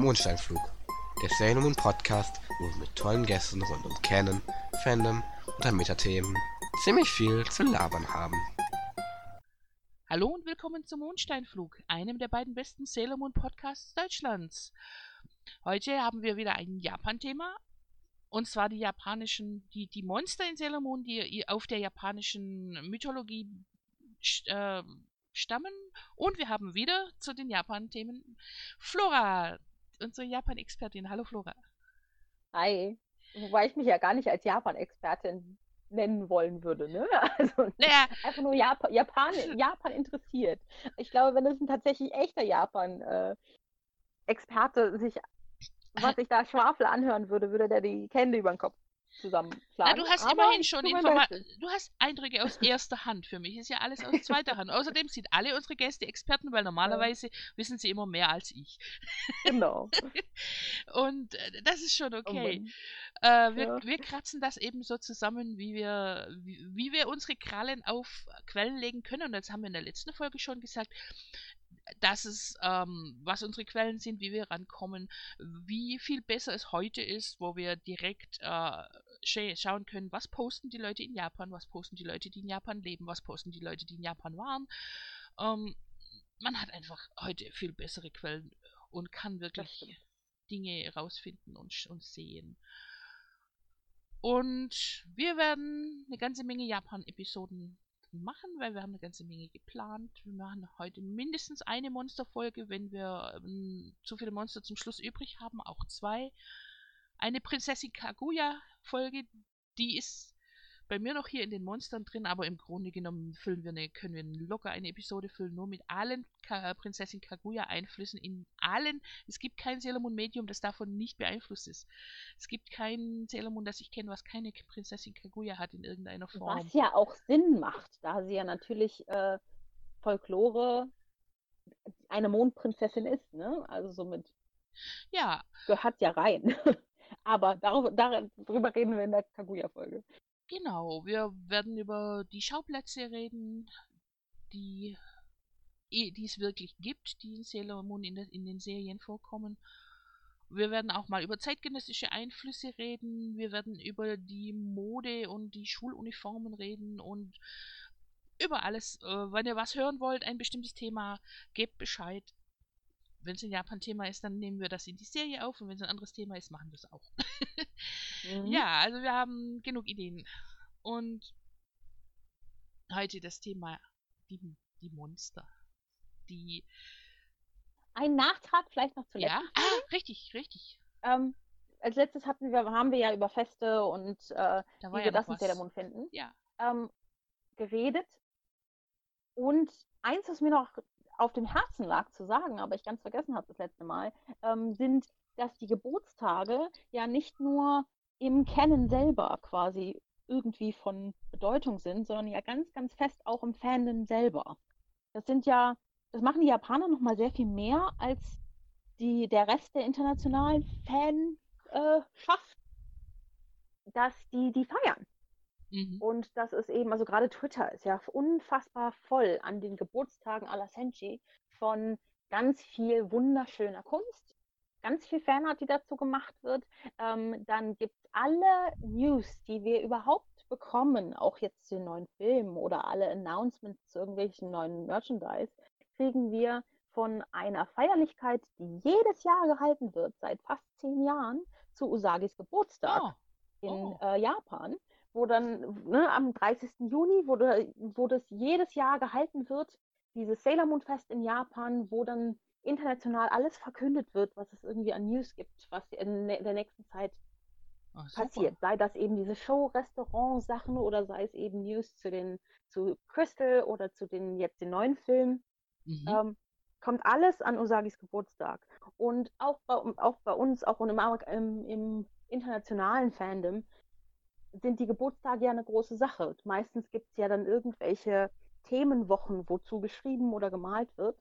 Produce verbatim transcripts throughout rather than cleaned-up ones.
Mondsteinflug, der Sailor Moon Podcast, wo wir mit tollen Gästen rund um Canon, Fandom und an Metathemen ziemlich viel zu labern haben. Hallo und willkommen zum Mondsteinflug, einem der beiden besten Sailor Moon Podcasts Deutschlands. Heute haben wir wieder ein Japan-Thema, und zwar die japanischen, die, die Monster in Sailor Moon, die auf der japanischen Mythologie äh, stammen. Und wir haben wieder zu den Japan-Themen Flora, unsere Japan-Expertin. Hallo Flora. Hi. Wobei ich mich ja gar nicht als Japan-Expertin nennen wollen würde, ne? Also naja. einfach nur Japan, Japan, Japan interessiert. Ich glaube, wenn es ein tatsächlich echter Japan-Experte sich, was sich da Schwafel anhören würde, würde der die Hände über den Kopf zusammenschlagen. Na, du hast Aber immerhin schon Informationen. Du hast Eindrücke aus erster Hand. Für mich ist ja alles aus zweiter Hand. Außerdem sind alle unsere Gäste Experten, weil normalerweise ja. wissen sie immer mehr als ich. Genau. Und äh, das ist schon okay. Oh äh, wir, ja. wir kratzen das eben so zusammen, wie wir, wie, wie wir unsere Krallen auf Quellen legen können. Und das haben wir in der letzten Folge schon gesagt, dass es, ähm, was unsere Quellen sind, wie wir rankommen, wie viel besser es heute ist, wo wir direkt äh, schauen können, was posten die Leute in Japan, was posten die Leute, die in Japan leben, was posten die Leute, die in Japan waren. Ähm, man hat einfach heute viel bessere Quellen und kann wirklich Dinge rausfinden und, und sehen. Und wir werden eine ganze Menge Japan-Episoden machen, weil wir haben eine ganze Menge geplant. Wir machen heute mindestens eine Monsterfolge, wenn wir ähm, zu viele Monster zum Schluss übrig haben, auch zwei. Eine Prinzessin Kaguya-Folge, die ist bei mir noch hier in den Monstern drin, aber im Grunde genommen füllen wir eine, können wir locker eine Episode füllen, nur mit allen Ka- Prinzessin Kaguya-Einflüssen in allen. Es gibt kein Sailor Moon Medium, das davon nicht beeinflusst ist. Es gibt kein Sailor Moon, das ich kenne, was keine Prinzessin Kaguya hat in irgendeiner Form. Was ja auch Sinn macht, da sie ja natürlich äh, Folklore eine Mondprinzessin ist, ne? Also somit ja. gehört ja rein. Aber darauf, darüber reden wir in der Kaguya-Folge. Genau, wir werden über die Schauplätze reden, die, die es wirklich gibt, die in Sailor Moon in, in den Serien vorkommen. Wir werden auch mal über zeitgenössische Einflüsse reden, wir werden über die Mode und die Schuluniformen reden und über alles. Äh, wenn ihr was hören wollt, ein bestimmtes Thema, gebt Bescheid. Wenn es ein Japan-Thema ist, dann nehmen wir das in die Serie auf, und wenn es ein anderes Thema ist, machen wir es auch. mhm. Ja, also wir haben genug Ideen. Und heute das Thema die, die Monster. Die Ein Nachtrag vielleicht noch zuletzt. Ja, ah, richtig, richtig. Ähm, als letztes hatten wir, haben wir ja über Feste und äh, wie wir ja das in Sailor Moon finden, ja. ähm, geredet. Und eins, was mir noch auf dem Herzen lag zu sagen, aber ich ganz vergessen habe das letzte Mal, ähm, sind, dass die Geburtstage ja nicht nur im Canon selber quasi irgendwie von Bedeutung sind, sondern ja ganz, ganz fest auch im Fandom selber. Das sind ja, das machen die Japaner nochmal sehr viel mehr als die, der Rest der internationalen Fanschaft, dass die die feiern. Mhm. Und das ist eben, also gerade Twitter ist ja unfassbar voll an den Geburtstagen aller Senshi von ganz viel wunderschöner Kunst, ganz viel Fanart, die dazu gemacht wird. Ähm, dann gibt es alle News, die wir überhaupt bekommen, auch jetzt zu den neuen Filmen oder alle Announcements zu irgendwelchen neuen Merchandise, kriegen wir von einer Feierlichkeit, die jedes Jahr gehalten wird, seit fast zehn Jahren, zu Usagis Geburtstag oh. in Oh. äh, Japan. Wo dann ne, am dreißigsten Juni, wo, de, wo das jedes Jahr gehalten wird, dieses Sailor Moon Fest in Japan, wo dann international alles verkündet wird, was es irgendwie an News gibt, was in der nächsten Zeit Ach, passiert. Sei das eben diese Show-Restaurant-Sachen oder sei es eben News zu den zu Crystal oder zu den jetzt den neuen Filmen. Mhm. Ähm, kommt alles an Usagis Geburtstag. Und auch bei, auch bei uns, auch im, im, im internationalen Fandom, sind die Geburtstage ja eine große Sache. Meistens gibt es ja dann irgendwelche Themenwochen, wozu geschrieben oder gemalt wird.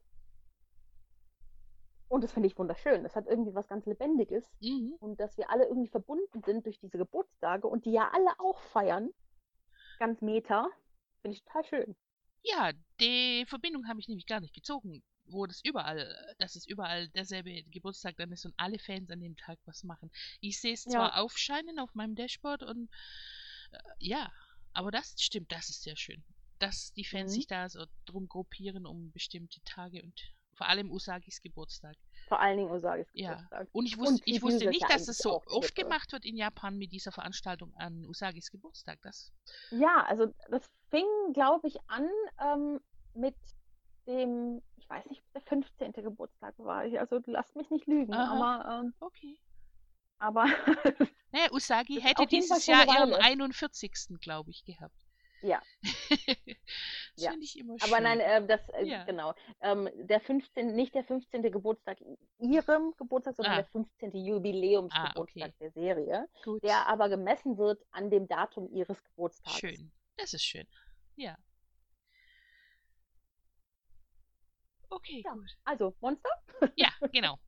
Und das finde ich wunderschön. Das hat irgendwie was ganz Lebendiges. Mhm. Und dass wir alle irgendwie verbunden sind durch diese Geburtstage und die ja alle auch feiern. Ganz meta. Finde ich total schön. Ja, die Verbindung habe ich nämlich gar nicht gezogen. wo das überall, dass es überall derselbe Geburtstag dann ist und alle Fans an dem Tag was machen. Ich sehe es zwar Ja. aufscheinen auf meinem Dashboard und äh, ja, aber das stimmt, das ist sehr schön. Dass die Fans Mhm. sich da so drum gruppieren um bestimmte Tage und vor allem Usagis Geburtstag. Vor allen Dingen Usagis Ja. Geburtstag. Und ich, wusste, Und ich T-Views wusste ist nicht, ja dass es eigentlich so auch der oft Hit. gemacht wird in Japan mit dieser Veranstaltung an Usagis Geburtstag. Das, Ja, also das fing, glaube ich, an ähm, mit dem, ich weiß nicht, ob der fünfzehnte Geburtstag war. Ich- Also lasst mich nicht lügen, Aha. aber, ähm, okay. aber Naja, Usagi Das ist hätte auf jeden Fall dieses schon eine Jahr ihren Weile. einundvierzigsten glaube ich, gehabt. ja. Das Ja. finde ich immer Aber schön. nein, äh, das, äh, Ja. genau. Ähm, der fünfzehnte, nicht der fünfzehnte Geburtstag ihrem Geburtstag, sondern Ah. der fünfzehnte Jubiläumsgeburtstag Ah, okay. der Serie, Gut. der aber gemessen wird an dem Datum ihres Geburtstages. Schön. Das ist schön. Ja. Okay, Ja. gut. Also, Monster? Ja, genau.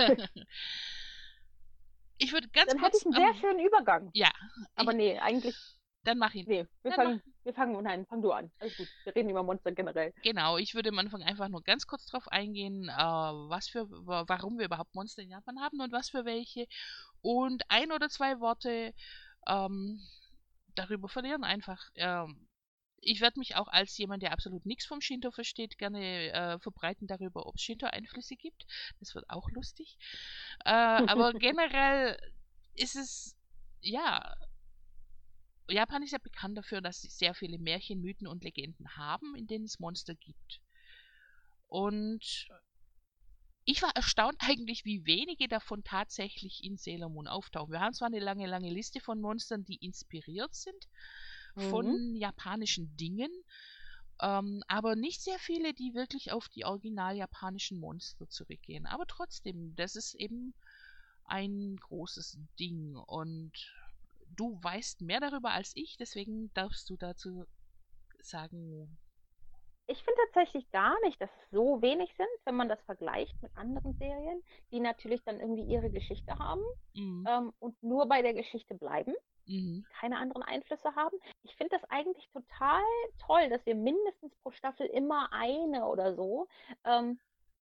Ich würde ganz Dann hätte kurz. ich einen sehr ähm, schönen Übergang. ja, Aber ich, nee, eigentlich, dann mach ihn. nee. Wir Dann fangen, wir fangen, nein, fang du an. Alles gut. Wir reden über Monster generell. Genau, ich würde am Anfang einfach nur ganz kurz drauf eingehen, äh, was für, wa- warum wir überhaupt Monster in Japan haben und was für welche. Und ein oder zwei Worte ähm, darüber verlieren einfach. Ähm, ich werde mich auch als jemand, der absolut nichts vom Shinto versteht, gerne äh, verbreiten darüber, ob es Shinto-Einflüsse gibt. Das wird auch lustig. Äh, aber generell ist es, ja, Japan ist ja bekannt dafür, dass sie sehr viele Märchen, Mythen und Legenden haben, in denen es Monster gibt. Und ich war erstaunt eigentlich, wie wenige davon tatsächlich in Sailor Moon auftauchen. Wir haben zwar eine lange, lange Liste von Monstern, die inspiriert sind von Mhm. japanischen Dingen, ähm, aber nicht sehr viele, die wirklich auf die original japanischen Monster zurückgehen. Aber trotzdem, das ist eben ein großes Ding und du weißt mehr darüber als ich, deswegen darfst du dazu sagen. Ich finde tatsächlich gar nicht, dass es so wenig sind, wenn man das vergleicht mit anderen Serien, die natürlich dann irgendwie ihre Geschichte haben Mhm. ähm, und nur bei der Geschichte bleiben, Mhm. keine anderen Einflüsse haben. Ich finde das eigentlich total toll, dass wir mindestens pro Staffel immer eine oder so ähm,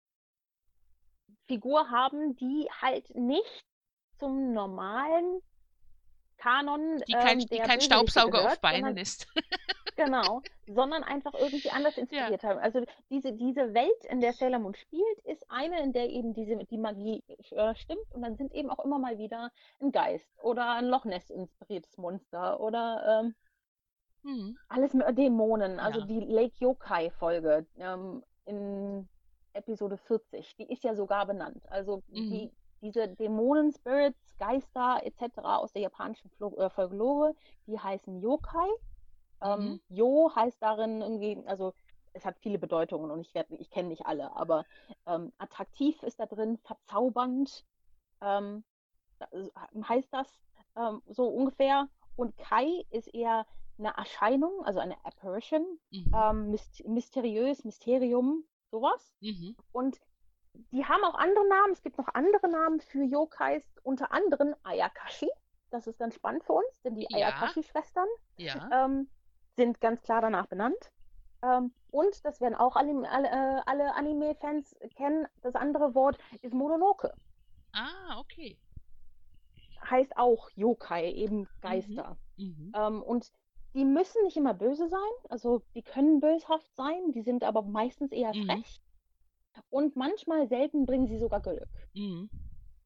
Figur haben, die halt nicht zum normalen Kanon Die kein, ähm, die der kein Bösewichte Staubsauger gehört, auf Beinen sondern ist. genau, sondern einfach irgendwie anders Ja. inspiriert haben. Also diese, diese Welt, in der Sailor Moon spielt, ist eine, in der eben diese, die Magie äh, stimmt und dann sind eben auch immer mal wieder ein Geist oder ein Loch Ness inspiriertes Monster oder ähm, Mhm. alles mit Dämonen. Also Ja. die Lake Yokai Folge ähm, in Episode vierzig, die ist ja sogar benannt. Also Mhm. die, diese Dämonen, Spirits, Geister et cetera aus der japanischen Flo äh, Folklore, die heißen Yokai. Ähm, Mhm. Jo heißt darin irgendwie, also es hat viele Bedeutungen und ich, werd- ich kenne nicht alle, aber ähm, attraktiv ist da drin, verzaubernd ähm, da- heißt das ähm, so ungefähr. Und Kai ist eher eine Erscheinung, also eine Apparition, Mhm. ähm, myst mysteriös, Mysterium, sowas. Mhm. Und die haben auch andere Namen. Es gibt noch andere Namen für Yokais, unter anderem Ayakashi. Das ist ganz spannend für uns, denn die Ja. Ayakashi-Schwestern Ja. ähm, sind ganz klar danach benannt. Ähm, und das werden auch alle, alle, äh, alle Anime-Fans kennen. Das andere Wort ist Mononoke. Ah, okay. Heißt auch Yokai, eben Geister. Mhm. Ähm, und die müssen nicht immer böse sein. Also die können böshaft sein, die sind aber meistens eher Mhm. frech. Und manchmal, selten, bringen sie sogar Glück. Mhm. Und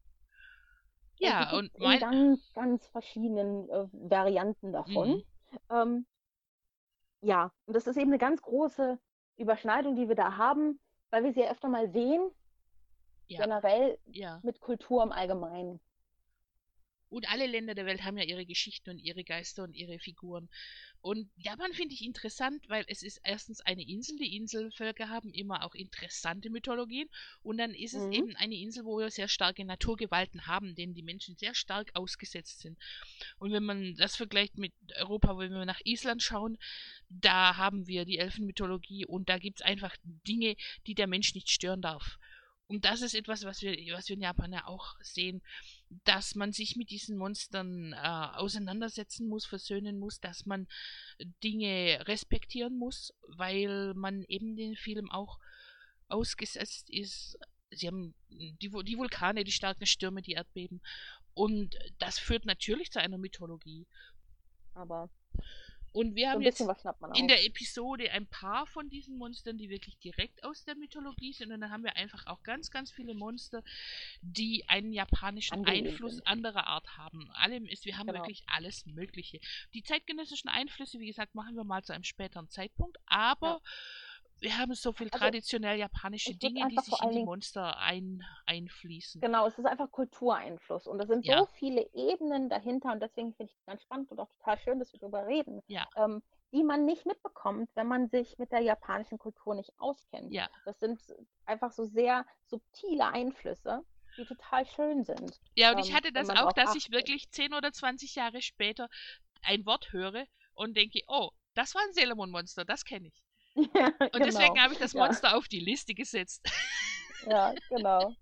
Ja, die und gibt in mein. ganz, ganz verschiedenen äh, Varianten davon. Mhm. Ähm, ja, und das ist eben eine ganz große Überschneidung, die wir da haben, weil wir sie ja öfter mal sehen, Ja. generell Ja. mit Kultur im Allgemeinen. Und alle Länder der Welt haben ja ihre Geschichten und ihre Geister und ihre Figuren. Und Japan finde ich interessant, weil es ist erstens eine Insel. Die Inselvölker haben immer auch interessante Mythologien. Und dann ist es Mhm. eben eine Insel, wo wir sehr starke Naturgewalten haben, denen die Menschen sehr stark ausgesetzt sind. Und wenn man das vergleicht mit Europa, wenn wir nach Island schauen, da haben wir die Elfenmythologie und da gibt es einfach Dinge, die der Mensch nicht stören darf. Und das ist etwas, was wir, was wir in Japan ja auch sehen, dass man sich mit diesen Monstern äh, auseinandersetzen muss, versöhnen muss, dass man Dinge respektieren muss, weil man eben den Film auch ausgesetzt ist. Sie haben die, Vu- die Vulkane, die starken Stürme, die Erdbeben. Und das führt natürlich zu einer Mythologie. Aber Und wir so haben ein jetzt bisschen was schnappt man in auf. der Episode ein paar von diesen Monstern, die wirklich direkt aus der Mythologie sind. Und dann haben wir einfach auch ganz, ganz viele Monster, die einen japanischen Angelehnt Einfluss sind. anderer Art haben. Allem ist, wir haben Genau. wirklich alles Mögliche. Die zeitgenössischen Einflüsse, wie gesagt, machen wir mal zu einem späteren Zeitpunkt. Aber wir haben so viel Also, traditionell japanische es wird Dinge, die einfach sich vor in allen die Dingen, Monster ein, einfließen. genau, es ist einfach Kultureinfluss. Und da sind Ja. so viele Ebenen dahinter und deswegen finde ich es ganz spannend und auch total schön, dass wir darüber reden, Ja. ähm, die man nicht mitbekommt, wenn man sich mit der japanischen Kultur nicht auskennt. Ja. Das sind einfach so sehr subtile Einflüsse, die total schön sind. Ja, und ich ähm, hatte wenn das man auch, drauf dass ich achtet. wirklich zehn oder zwanzig Jahre später ein Wort höre und denke, oh, das war ein Sailor Moon Monster, das kenne ich. Ja, Und genau. deswegen habe ich das Ja. Monster auf die Liste gesetzt. Ja, genau.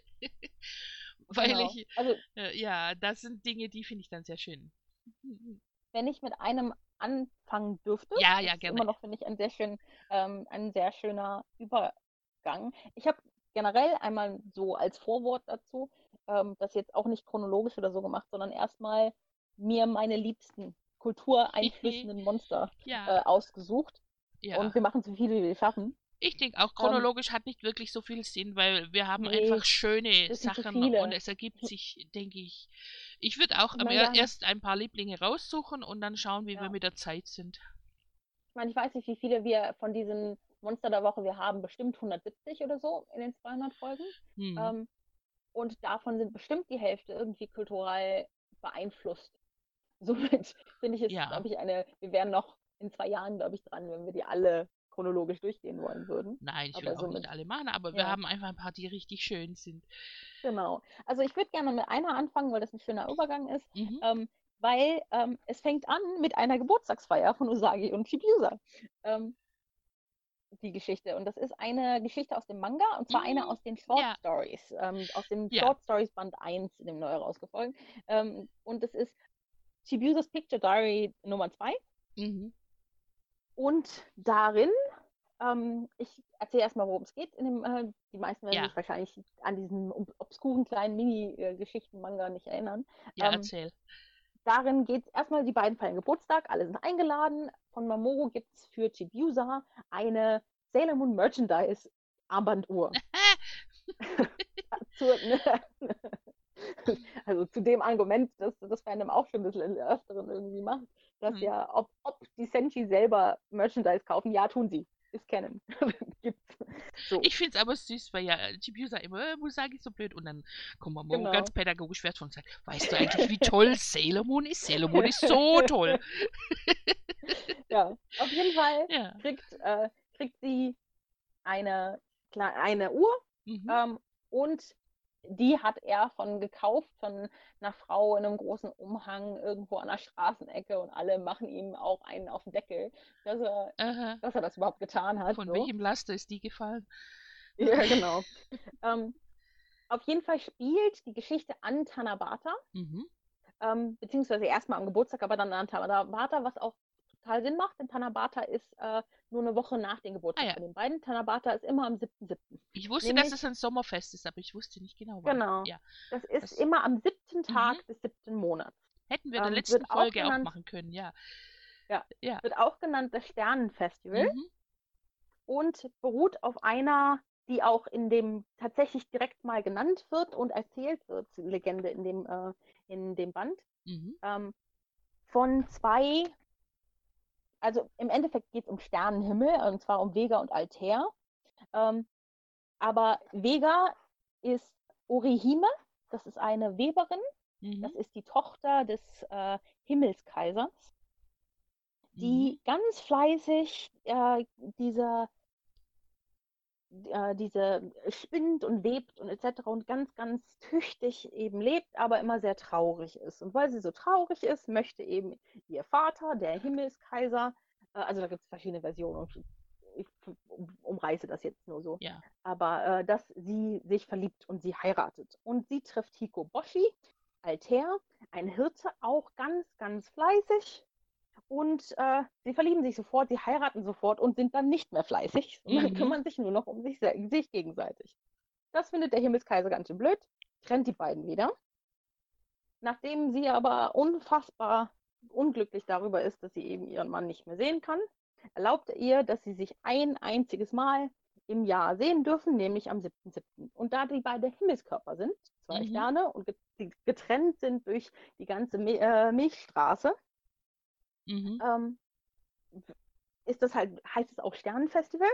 Weil genau. ich, Also, äh, ja, das sind Dinge, die finde ich dann sehr schön. wenn ich mit einem anfangen dürfte, Ja, das ja, ist gerne. immer noch, finde ich, ein sehr, schön, ähm, ein sehr schöner Übergang. Ich habe generell einmal so als Vorwort dazu, ähm, das jetzt auch nicht chronologisch oder so gemacht, sondern erstmal mir meine liebsten kultureinflößenden Monster Ja, äh, ausgesucht. ja. Und wir machen so viele, wie wir schaffen. Ich denke auch, Ähm, chronologisch hat nicht wirklich so viel Sinn, weil wir haben nee, einfach schöne das sind zu Sachen viele. und es ergibt sich, denke ich. Ich würde auch Ich am meine, er wir haben, erst ein paar Lieblinge raussuchen und dann schauen, wie wir ja, mit der Zeit sind. ich meine, ich weiß nicht, wie viele wir von diesen Monster der Woche wir haben, bestimmt hundertsiebzig oder so in den zweihundert Folgen. Hm. Ähm, und davon sind bestimmt die Hälfte irgendwie kulturell beeinflusst. Somit finde ich es, Ja. glaube ich, eine, wir wären noch in zwei Jahren, glaube ich, dran, wenn wir die alle chronologisch durchgehen wollen würden. Nein, ich will Aber auch nicht somit, alle machen, aber wir ja, haben einfach ein paar, die richtig schön sind. genau. Also ich würde gerne mit einer anfangen, weil das ein schöner Übergang ist, Mhm. ähm, weil ähm, es fängt an mit einer Geburtstagsfeier von Usagi und Chibiusa. Ähm, die Geschichte. Und das ist eine Geschichte aus dem Manga, und zwar eine Mhm. aus den Short Ja. Stories, ähm, aus dem Ja. Short Stories Band eins, in dem neu rausgefolgt. Ähm, und das ist Chibiusas Picture Diary Nummer zwei. Mhm. Und darin, ähm, ich erzähle erstmal, worum es geht. In dem, äh, die meisten werden Ja. sich wahrscheinlich an diesen ob- obskuren kleinen Mini-Geschichten-Manga nicht erinnern. Ja, Ähm, erzähl. darin geht es erstmal, die beiden feiern Geburtstag, alle sind eingeladen. Von Mamoru gibt es für Chibiusa eine Sailor Moon Merchandise Armbanduhr. zu, ne, also zu dem Argument, dass das Fandom auch schon ein bisschen öfteren irgendwie macht, dass Hm. ja, ob, ob die Senshi selber Merchandise kaufen, ja, tun sie. Ist Canon. Gibt's. So. Ich finde es aber süß, weil ja Chibiusa immer, äh, Musagi ist so blöd. Und dann kommt man Genau. ganz pädagogisch wertvoll und sagt, weißt du eigentlich, wie toll Sailor Moon ist? Sailor Moon ist so toll. Ja, auf jeden Fall Ja. kriegt, äh, kriegt sie eine, kle- eine Uhr, Mhm. ähm, und die hat er von gekauft von einer Frau in einem großen Umhang irgendwo an der Straßenecke, und alle machen ihm auch einen auf den Deckel, dass er, Aha. dass er das überhaupt getan hat. Von so. welchem Laster ist die gefallen? Ja, genau. ähm, auf jeden Fall spielt die Geschichte an Tanabata, Mhm. ähm, beziehungsweise erstmal am Geburtstag, aber dann an Tanabata, was auch total Sinn macht, denn Tanabata ist äh, nur eine Woche nach dem Geburtstag Ah, ja. von den beiden. Tanabata ist immer am siebten siebten Ich wusste, Nämlich, dass es ein Sommerfest ist, aber ich wusste nicht genau wann. Genau. Ja. Das ist Das- immer am siebten Tag Mhm. des siebten Monats. Hätten wir in der Ähm, letzten wird auch Folge auch genannt- machen können, ja. Ja. Ja. Wird auch genannt das Sternenfestival Mhm. und beruht auf einer, die auch in dem tatsächlich direkt mal genannt wird und erzählt wird, Legende in dem, äh, in dem Band, Mhm. ähm, von zwei, also im Endeffekt geht es um Sternenhimmel, und zwar um Vega und Altair. Ähm, aber Vega ist Orihime, das ist eine Weberin, Mhm. das ist die Tochter des äh, Himmelskaisers, die Mhm. ganz fleißig äh, diese, äh, diese spinnt und webt und et cetera und ganz, ganz tüchtig eben lebt, aber immer sehr traurig ist. Und weil sie so traurig ist, möchte eben ihr Vater, der Himmelskaiser, äh, also da gibt es verschiedene Versionen, und ich um, umreiße das jetzt nur so, Ja. aber äh, dass sie sich verliebt und sie heiratet. Und sie trifft Hikoboshi, Altair, ein Hirte, auch ganz, ganz fleißig. und äh, sie verlieben sich sofort, sie heiraten sofort und sind dann nicht mehr fleißig, sondern Mhm. kümmern sich nur noch um sich, se- sich gegenseitig. Das findet der Himmelskaiser ganz schön blöd, trennt die beiden wieder. Nachdem sie aber unfassbar unglücklich darüber ist, dass sie eben ihren Mann nicht mehr sehen kann, erlaubt er ihr, dass sie sich ein einziges Mal im Jahr sehen dürfen, nämlich am siebten siebten Und da die beiden Himmelskörper sind, zwei Mhm. Sterne, und get- die getrennt sind durch die ganze Mi- äh, Milchstraße, Mhm. ähm, ist das halt, heißt es auch Sternenfestival.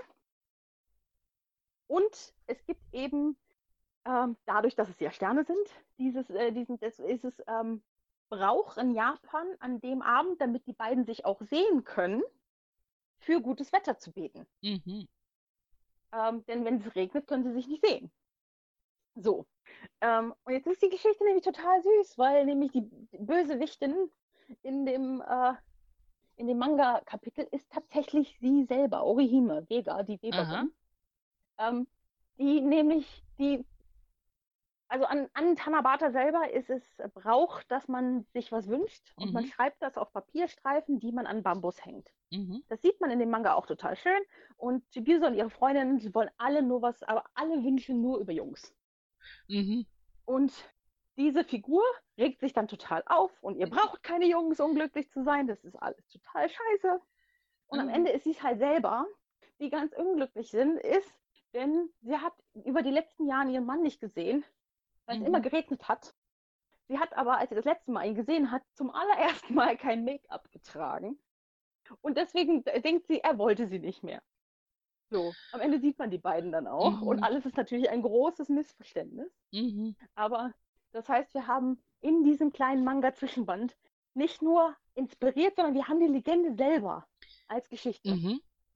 Und es gibt eben, ähm, dadurch, dass es ja Sterne sind, dieses, äh, diesen, das ist es ähm, Brauch in Japan an dem Abend, damit die beiden sich auch sehen können, für gutes Wetter zu beten. Mhm. Ähm, denn wenn es regnet, können sie sich nicht sehen. So. Ähm, und jetzt ist die Geschichte nämlich total süß, weil nämlich die Bösewichtin in dem, äh, in dem Manga-Kapitel ist tatsächlich sie selber, Orihime, Vega, die Aha. Weberin. Ähm, die nämlich, die, also an, an Tanabata selber ist es Brauch, dass man sich was wünscht und man Mhm. schreibt das auf Papierstreifen, die man an Bambus hängt. Mhm. Das sieht man in dem Manga auch total schön. Und Chibiusa und ihre Freundinnen, sie wollen alle nur was, aber alle wünschen nur über Jungs. Mhm. Und diese Figur regt sich dann total auf und ihr braucht keine Jungs, um glücklich zu sein. Das ist alles total scheiße. Und am Mhm. Ende ist sie es halt selber, die ganz unglücklich sind, ist, denn sie hat über die letzten Jahre ihren Mann nicht gesehen, weil es Mhm. immer geregnet hat. Sie hat aber, als sie das letzte Mal ihn gesehen hat, zum allerersten Mal kein Make-up getragen. Und deswegen denkt sie, er wollte sie nicht mehr. So, am Ende sieht man die beiden dann auch. Und Mhm. alles ist natürlich ein großes Missverständnis. Mhm. Aber das heißt, wir haben in diesem kleinen Manga-Zwischenband nicht nur inspiriert, sondern wir haben die Legende selber als Geschichte. Mhm.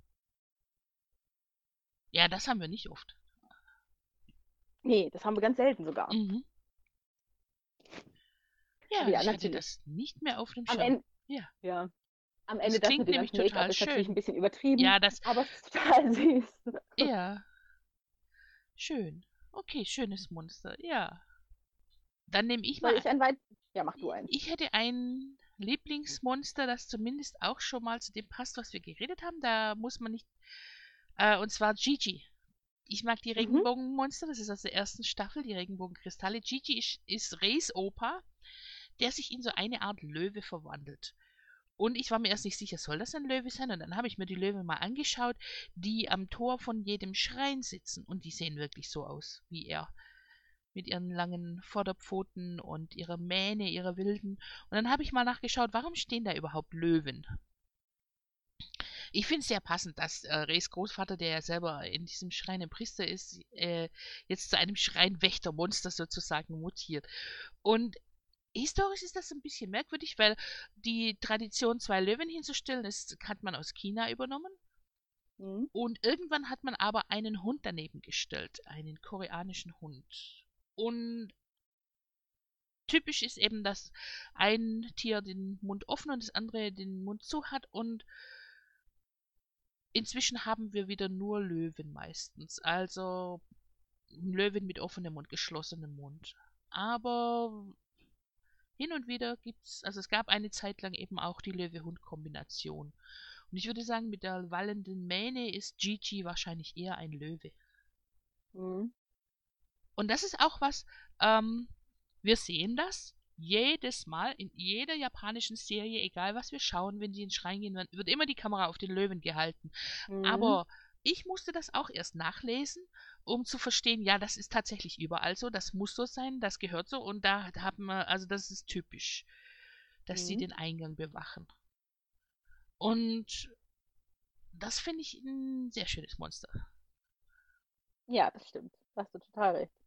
Ja, das haben wir nicht oft. Nee, das haben wir ganz selten sogar. Mhm. Ja, Aber ja, ich hatte natürlich. das nicht mehr auf dem Am Schirm. Ende, Ja. ja, am Das Ende das klingt mit dem nämlich ganzen Make-up total ist natürlich schön. ein bisschen übertrieben, Ja, das. aber es ist total süß. Ja. Schön. Okay, schönes Monster. Ja. Dann nehme ich Soll mal. ich ein weit... Ja, mach du eins. Ich hätte ein Lieblingsmonster, das zumindest auch schon mal zu dem passt, was wir geredet haben. Da muss man nicht. Äh, und zwar Gigi. Ich mag die Mhm. Regenbogenmonster, das ist aus der ersten Staffel, die Regenbogenkristalle. Gigi ist, ist Reis Opa, der sich in so eine Art Löwe verwandelt. Und ich war mir erst nicht sicher, soll das ein Löwe sein? Und dann habe ich mir die Löwen mal angeschaut, die am Tor von jedem Schrein sitzen. Und die sehen wirklich so aus wie er. Mit ihren langen Vorderpfoten und ihrer Mähne, ihrer wilden. Und dann habe ich mal nachgeschaut, warum stehen da überhaupt Löwen? Ich finde es sehr passend, dass äh, Reys Großvater, der ja selber in diesem Schrein ein Priester ist, äh, jetzt zu einem Schreinwächtermonster sozusagen mutiert. Und historisch ist das ein bisschen merkwürdig, weil die Tradition, zwei Löwen hinzustellen, ist, hat man aus China übernommen. Mhm. Und irgendwann hat man aber einen Hund daneben gestellt, einen koreanischen Hund. Und typisch ist eben, dass ein Tier den Mund offen und das andere den Mund zu hat. Und inzwischen haben wir wieder nur Löwen meistens. Also Löwen mit offenem und geschlossenem Mund. Aber hin und wieder gibt's, also es gab eine Zeit lang eben auch die Löwe-Hund-Kombination. Und ich würde sagen, mit der wallenden Mähne ist Gigi wahrscheinlich eher ein Löwe. Mhm. Und das ist auch was, ähm, wir sehen das jedes Mal in jeder japanischen Serie, egal was wir schauen, wenn die in den Schrein gehen, wird immer die Kamera auf den Löwen gehalten. Mhm. Aber ich musste das auch erst nachlesen, um zu verstehen, ja, das ist tatsächlich überall so, das muss so sein, das gehört so und da haben wir, also das ist typisch, dass Mhm. sie den Eingang bewachen. Und das finde ich ein sehr schönes Monster. Ja, das stimmt. Da hast du total recht.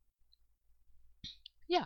Ja,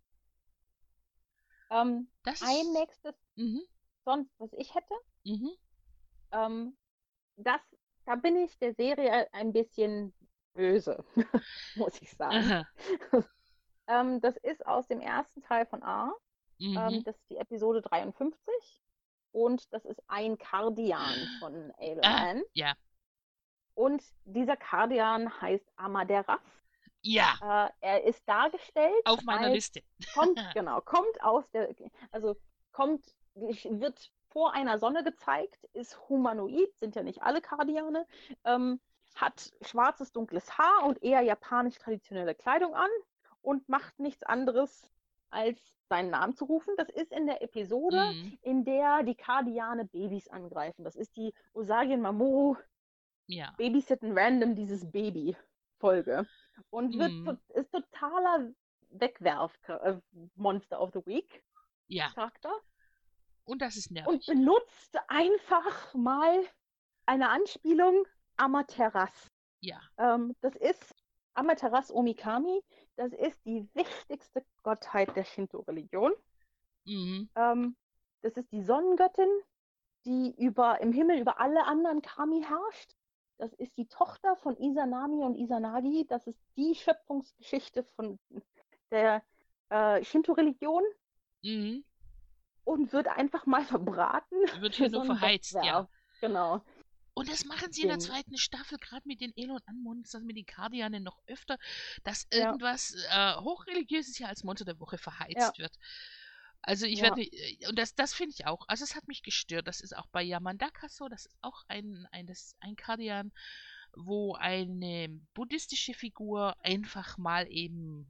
Ähm, das ein ist. nächstes Mhm, sonst, was ich hätte, mhm, ähm, das, da bin ich der Serie ein bisschen böse, muss ich sagen. aha, Ähm, das ist aus dem ersten Teil von A. Ähm, mhm, das ist die Episode dreiundfünfzig. Und das ist ein Kardian von ah, Aileron. ja, Und dieser Kardian heißt Amaderas. ja, Äh, er ist dargestellt auf meiner als, Liste. kommt, genau, kommt aus der, also kommt, wird vor einer Sonne gezeigt, ist humanoid, sind ja nicht alle Kardianer, ähm, hat schwarzes, dunkles Haar und eher japanisch-traditionelle Kleidung an und macht nichts anderes, als seinen Namen zu rufen. Das ist in der Episode, Mhm. in der die Kardiane Babys angreifen. Das ist die Usagi und Mamoru Ja. Babysitten Random dieses Baby-Folge. Und wird, Mhm. to- ist totaler Wegwerf-Monster of the Week Ja. Charakter Und das ist und nervig. benutzt einfach mal eine Anspielung Amaterasu. Ja. Ähm, das ist Amaterasu Omikami. Das ist die wichtigste Gottheit der Shinto-Religion. Mhm. Ähm, das ist die Sonnengöttin, die über, im Himmel über alle anderen Kami herrscht. Das ist die Tochter von Izanami und Izanagi. Das ist die Schöpfungsgeschichte von der äh, Shinto-Religion Mhm. und wird einfach mal verbraten. Wird für hier nur so ein verheizt, ja. Wegwerf. Genau. Und das machen sie in der Ding. zweiten Staffel, gerade mit den Elon An-Monstern, mit den Kardianen noch öfter, dass Ja. irgendwas äh, hochreligiöses ja als Monster der Woche verheizt wird. Also ich Ja. werde, äh, und das, das finde ich auch, also es hat mich gestört, das ist auch bei Yamandaka so, das ist auch ein, ein, das, ein Kardian, wo eine buddhistische Figur einfach mal eben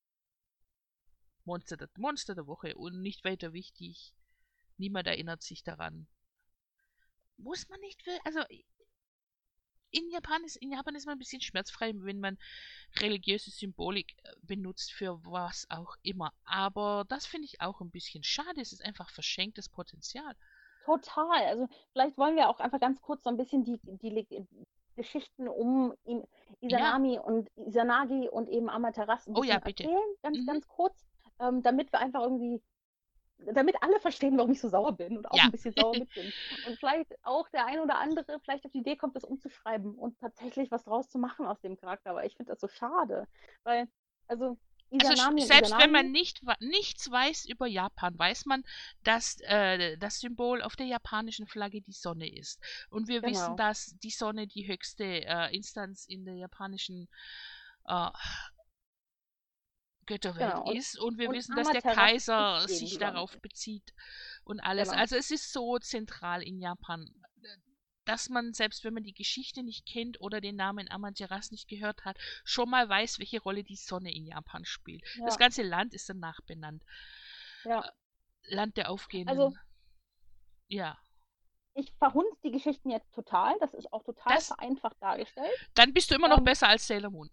Monster der, Monster der Woche und nicht weiter wichtig, niemand erinnert sich daran. Muss man nicht, will- also in Japan ist, in Japan ist man ein bisschen schmerzfrei, wenn man religiöse Symbolik äh, benutzt für was auch immer. Aber das finde ich auch ein bisschen schade. Es ist einfach verschenktes Potenzial. Total. Also vielleicht wollen wir auch einfach ganz kurz so ein bisschen die, die, Leg- Geschichten um I- Izanami und Izanagi und eben Amaterasu ein Oh bisschen ja, bitte. erzählen, ganz, Mhm. ganz kurz, ähm, damit wir einfach irgendwie, damit alle verstehen, warum ich so sauer bin und auch Ja. ein bisschen sauer mit bin. Und vielleicht auch der ein oder andere vielleicht auf die Idee kommt, das umzuschreiben und tatsächlich was draus zu machen aus dem Charakter. Aber ich finde das so schade, weil, also Also Izanami sch- und selbst wenn Izanagi, man nicht, wa- nichts weiß über Japan, weiß man, dass äh, das Symbol auf der japanischen Flagge die Sonne ist. Und wir wissen, genau, dass die Sonne die höchste äh, Instanz in der japanischen äh, Götterwelt genau. Und, ist. Und wir und wissen, dass der Amaterasu Kaiser ist eben sich die darauf Sonne. bezieht und alles. Genau. Also es ist so zentral in Japan, dass man, selbst wenn man die Geschichte nicht kennt oder den Namen Amaterasu nicht gehört hat, schon mal weiß, welche Rolle die Sonne in Japan spielt. Ja. Das ganze Land ist danach benannt. Ja. Land der aufgehenden. Also ja. ich verhunze die Geschichten jetzt total. Das ist auch total Das, vereinfacht dargestellt. dann bist du immer noch Ähm. besser als Sailor Moon.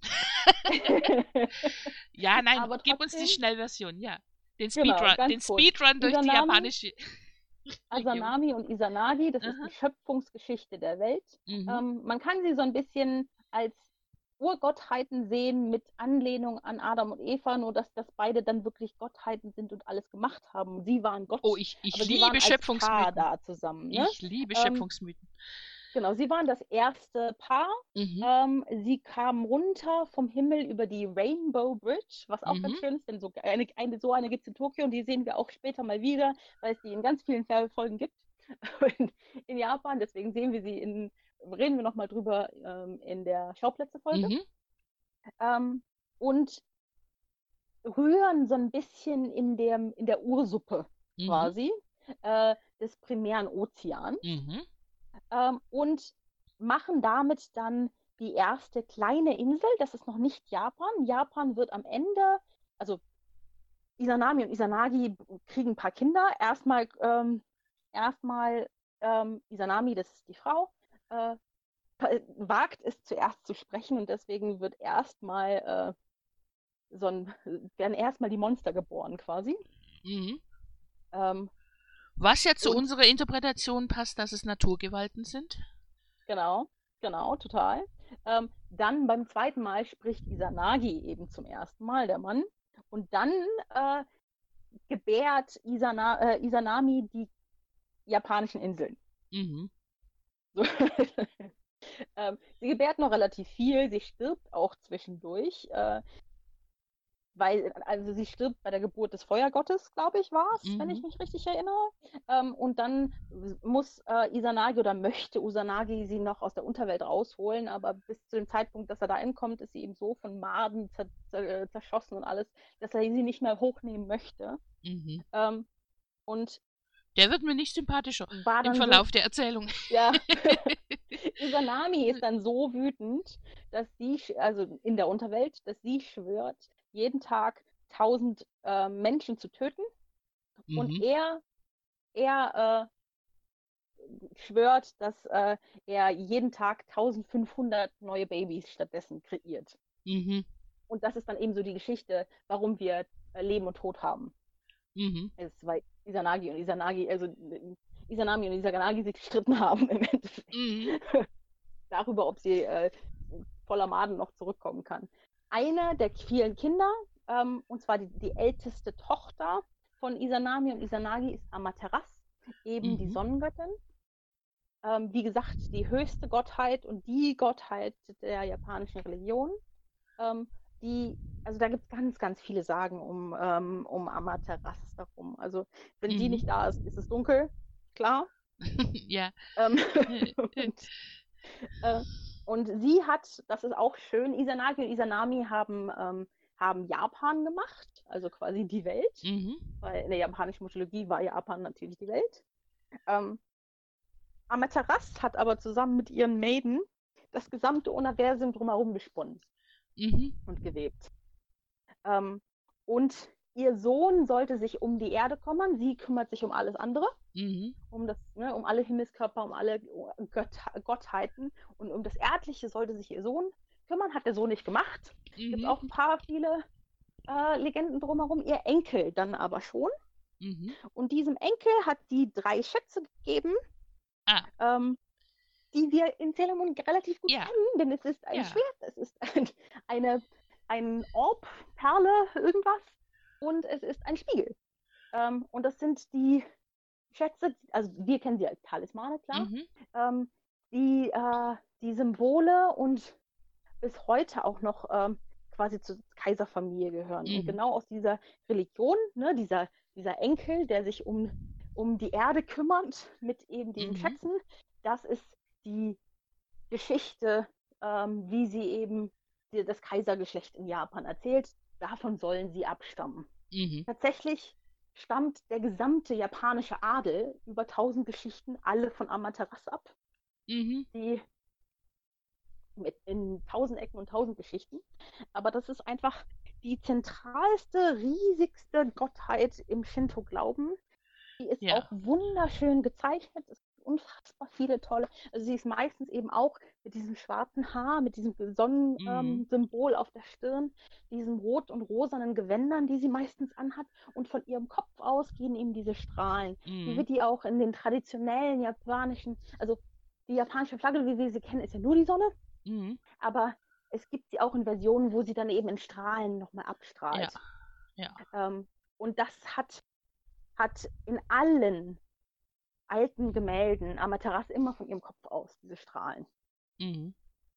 Ja, nein, Aber gib uns die trotzdem, Schnellversion, ja. Den genau, Speedrun, ganz den kurz. Speedrun durch die Izanami, japanische Region. Izanami und Izanagi, das ist Aha. die Schöpfungsgeschichte der Welt. Mhm. Ähm, man kann sie so ein bisschen als Urgottheiten sehen mit Anlehnung an Adam und Eva, nur dass das beide dann wirklich Gottheiten sind und alles gemacht haben. Sie waren Gott, Oh, ich, ich aber sie waren liebe als Paar Schöpfungsmythen. da zusammen. Ne? Ich liebe Ähm, Schöpfungsmythen. Genau, sie waren das erste Paar. Mhm. Ähm, sie kamen runter vom Himmel über die Rainbow Bridge, was auch Mhm. ganz schön ist, denn so eine, eine, so eine gibt es in Tokio und die sehen wir auch später mal wieder, weil es die in ganz vielen Folgen gibt in, in Japan. Deswegen sehen wir sie in, reden wir nochmal drüber ähm, in der Schauplätze-Folge. Mhm. Ähm, und rühren so ein bisschen in der, in der Ursuppe Mhm. quasi äh, des primären Ozeans. Mhm. Ähm, und machen damit dann die erste kleine Insel. Das ist noch nicht Japan. Japan wird am Ende, also Izanami und Izanagi kriegen ein paar Kinder. Erstmal, ähm, erstmal ähm, Izanami, das ist die Frau, äh, wagt es zuerst zu sprechen und deswegen wird erstmal äh, so ein, werden erstmal die Monster geboren quasi. Mhm. Ähm, Was ja zu und unserer Interpretation passt, dass es Naturgewalten sind. Genau, genau, total. Ähm, dann beim zweiten Mal spricht Izanagi eben zum ersten Mal, der Mann. Und dann äh, gebärt Isana, äh, Izanami die japanischen Inseln. Mhm. So. ähm, sie gebärt noch relativ viel, sie stirbt auch zwischendurch. Äh, weil, also sie stirbt bei der Geburt des Feuergottes, glaube ich, war es, Mhm. wenn ich mich richtig erinnere. Ähm, und dann muss äh, Izanagi oder möchte Izanagi sie noch aus der Unterwelt rausholen, aber bis zu dem Zeitpunkt, dass er da ankommt, ist sie eben so von Maden zer zer zerschossen und alles, dass er sie nicht mehr hochnehmen möchte. Mhm. Ähm, und Der wird mir nicht sympathischer war im dann Verlauf so, der Erzählung. ja, Izanami ist dann so wütend, dass sie, sch- also in der Unterwelt, dass sie schwört, jeden Tag tausend äh, Menschen zu töten und Mhm. er, er äh, schwört, dass äh, er jeden Tag eintausendfünfhundert neue Babys stattdessen kreiert. Mhm. Und das ist dann eben so die Geschichte, warum wir äh, Leben und Tod haben. Mhm. Es ist, weil Izanagi und Izanagi, also äh, Izanami und Izanagi sich gestritten haben im Endeffekt Mhm. darüber, ob sie äh, voller Maden noch zurückkommen kann. Eine der vielen Kinder, ähm, und zwar die, die älteste Tochter von Izanami und Izanagi ist Amaterasu, eben die Mhm. Sonnengöttin. Ähm, wie gesagt, die höchste Gottheit und die Gottheit der japanischen Religion. Ähm, die, also da gibt es ganz, ganz viele Sagen um, ähm, um Amaterasu darum. Also wenn sie Mhm. nicht da ist, ist es dunkel, klar. Ja. Ähm, und, äh, und sie hat, das ist auch schön, Izanagi und Izanami haben, ähm, haben Japan gemacht, also quasi die Welt, Mhm. weil in der japanischen Mythologie war Japan natürlich die Welt. Ähm, Amaterasu hat aber zusammen mit ihren Maiden das gesamte Universum drumherum gesponnen Mhm. und gewebt. Ähm, und ihr Sohn sollte sich um die Erde kümmern, sie kümmert sich um alles andere, Mhm. um, das, ne, um alle Himmelskörper, um alle Gött Gottheiten und um das Erdliche sollte sich ihr Sohn kümmern, hat der Sohn nicht gemacht. Gibt es Mhm. auch ein paar viele äh, Legenden drumherum, ihr Enkel dann aber schon. Mhm. Und diesem Enkel hat die drei Schätze gegeben, Ah, ähm, die wir in Sailor Moon relativ gut ja. kennen, denn es ist ein Ja. Schwert, es ist ein, eine ein Orb, Perle, irgendwas und es ist ein Spiegel. Ähm, und das sind die Schätze, also wir kennen sie als Talismane, klar, Mhm. ähm, die, äh, die Symbole und bis heute auch noch ähm, quasi zur Kaiserfamilie gehören. Und Mhm. genau aus dieser Religion, ne, dieser, dieser Enkel, der sich um, um die Erde kümmert mit eben diesen Mhm. Schätzen, das ist die Geschichte, ähm, wie sie eben die, das Kaisergeschlecht in Japan erzählt. Davon sollen sie abstammen. Mhm. Tatsächlich stammt der gesamte japanische Adel über tausend Geschichten alle von Amaterasu ab, Mhm. die mit in tausend Ecken und tausend Geschichten. Aber das ist einfach die zentralste, riesigste Gottheit im Shinto-Glauben. Die ist Ja. auch wunderschön gezeichnet. Es gibt unfassbar viele tolle. Also sie ist meistens eben auch mit diesem schwarzen Haar, mit diesem Sonnensymbol Mhm. ähm, auf der Stirn, diesen rot- und rosanen Gewändern, die sie meistens anhat. Und von ihrem Kopf aus gehen eben diese Strahlen. Wie Mhm. wird die auch in den traditionellen japanischen, also die japanische Flagge, wie wir sie kennen, ist ja nur die Sonne. Mhm. Aber es gibt sie auch in Versionen, wo sie dann eben in Strahlen nochmal Ja. abstrahlt. Ja. Ähm, und das hat, hat in allen alten Gemälden Amaterasu immer von ihrem Kopf aus, diese Strahlen. Mhm.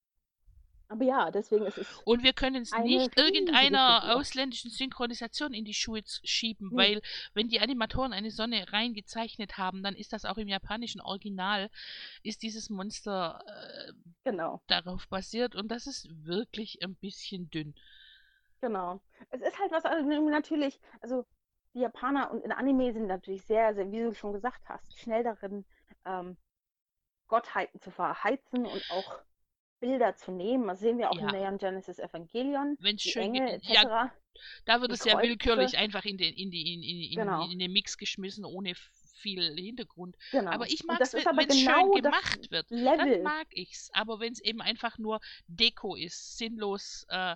Aber ja, deswegen ist es Und wir können es eine nicht riesige irgendeiner Figur. ausländischen Synchronisation in die Schuhe z- schieben, Nee, weil wenn die Animatoren eine Sonne reingezeichnet haben, dann ist das auch im japanischen Original, ist dieses Monster äh, genau, darauf basiert und das ist wirklich ein bisschen dünn. genau. Es ist halt was, also natürlich, also die Japaner und in Anime sind natürlich sehr, sehr, wie du schon gesagt hast, schnell darin, ähm, Gottheiten zu verheizen und auch Bilder zu nehmen. Das sehen wir auch in Ja, Neon Genesis Evangelion, wenn es die schön, ge- Engel ja, et cetera, da wird die es sehr Kreuze, willkürlich einfach in den, in die, in, in, in, genau, in den Mix geschmissen, ohne f- viel Hintergrund. Aber genau. ich Und mag das es, ist aber wenn es schön genau das gemacht wird, dann Level. mag ich's. Aber wenn es eben einfach nur Deko ist, sinnlos, äh,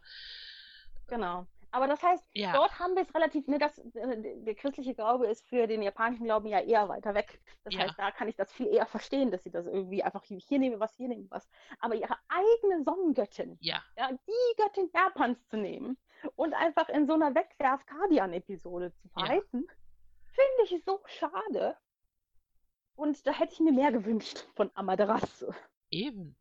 Genau. Aber das heißt, ja, dort haben wir es relativ, ne, das, äh, der christliche Glaube ist für den japanischen Glauben ja eher weiter weg. Das ja, heißt, da kann ich das viel eher verstehen, dass sie das irgendwie einfach hier, hier nehmen was, hier nehmen was. Aber ihre eigene Sonnengöttin, ja, ja, die Göttin Japans zu nehmen und einfach in so einer Wegwerf-Guardian-Episode zu ja, verheizen, finde ich so schade. Und da hätte ich mir mehr gewünscht von Amaterasu. eben.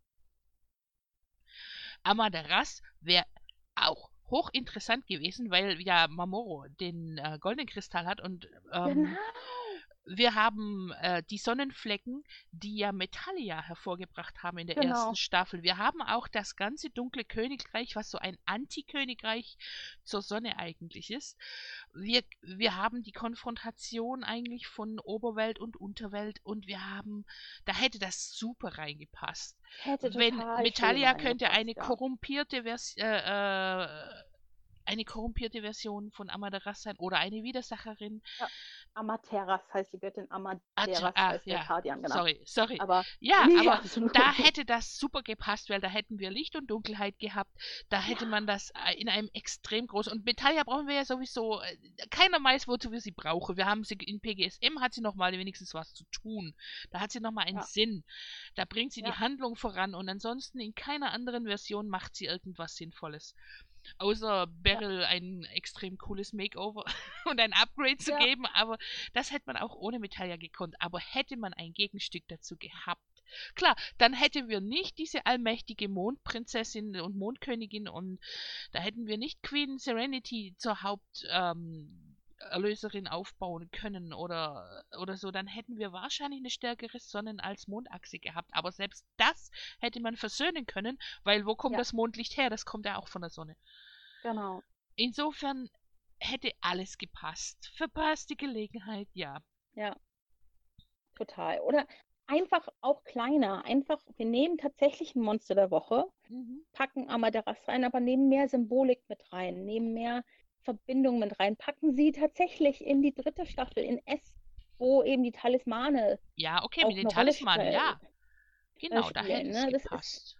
Amaterasu wäre auch hochinteressant gewesen, weil ja Mamoru den äh, goldenen Kristall hat und Genau. ähm, Wir haben äh, die Sonnenflecken, die ja Metallia hervorgebracht haben in der Genau. ersten Staffel. Wir haben auch das ganze dunkle Königreich, was so ein Antikönigreich zur Sonne eigentlich ist. Wir, wir haben die Konfrontation eigentlich von Oberwelt und Unterwelt und wir haben, da hätte das super reingepasst. Hätte Wenn total Metallia schön könnte eine reingepasst, ja. korrumpierte Version, äh, äh, eine korrumpierte Version von Amaterasu sein oder eine Widersacherin. Ja. Amateras heißt die Göttin, Amateras Atra- ah, heißt der ja, Guardian, genau. sorry, sorry. Aber Ja, ja, aber absolut. da hätte das super gepasst, weil da hätten wir Licht und Dunkelheit gehabt. Da hätte Ja. man das äh, in einem extrem großen. Und Metallia brauchen wir ja sowieso. äh, Keiner weiß, wozu wir sie brauchen. Wir haben sie in P G S M, hat sie nochmal wenigstens was zu tun. Da hat sie nochmal einen Ja. Sinn. Da bringt sie die Ja. Handlung voran. Und ansonsten in keiner anderen Version macht sie irgendwas Sinnvolles. Außer Beryl ein extrem cooles Makeover und ein Upgrade zu Ja. geben, aber das hätte man auch ohne Metallia gekonnt. Aber hätte man ein Gegenstück dazu gehabt, klar, dann hätten wir nicht diese allmächtige Mondprinzessin und Mondkönigin und da hätten wir nicht Queen Serenity zur Haupterlöserin ähm, Erlöserin aufbauen können oder, oder so, dann hätten wir wahrscheinlich eine stärkere Sonnen- als Mondachse gehabt. Aber selbst das hätte man versöhnen können, weil wo kommt Ja. das Mondlicht her? Das kommt ja auch von der Sonne. Genau. Insofern hätte alles gepasst. Verpasste Gelegenheit, ja. Ja. Total. Oder einfach auch kleiner. Einfach, wir nehmen tatsächlich ein Monster der Woche, Mhm. packen Amaderas rein, aber nehmen mehr Symbolik mit rein, nehmen mehr Verbindung mit rein, packen sie tatsächlich in die dritte Staffel, in S, wo eben die Talismane Ja, okay, auch mit den eine Rolle Talismanen, spielen. ja. Genau, da spielen, hätte es ne? Das ist, gepasst.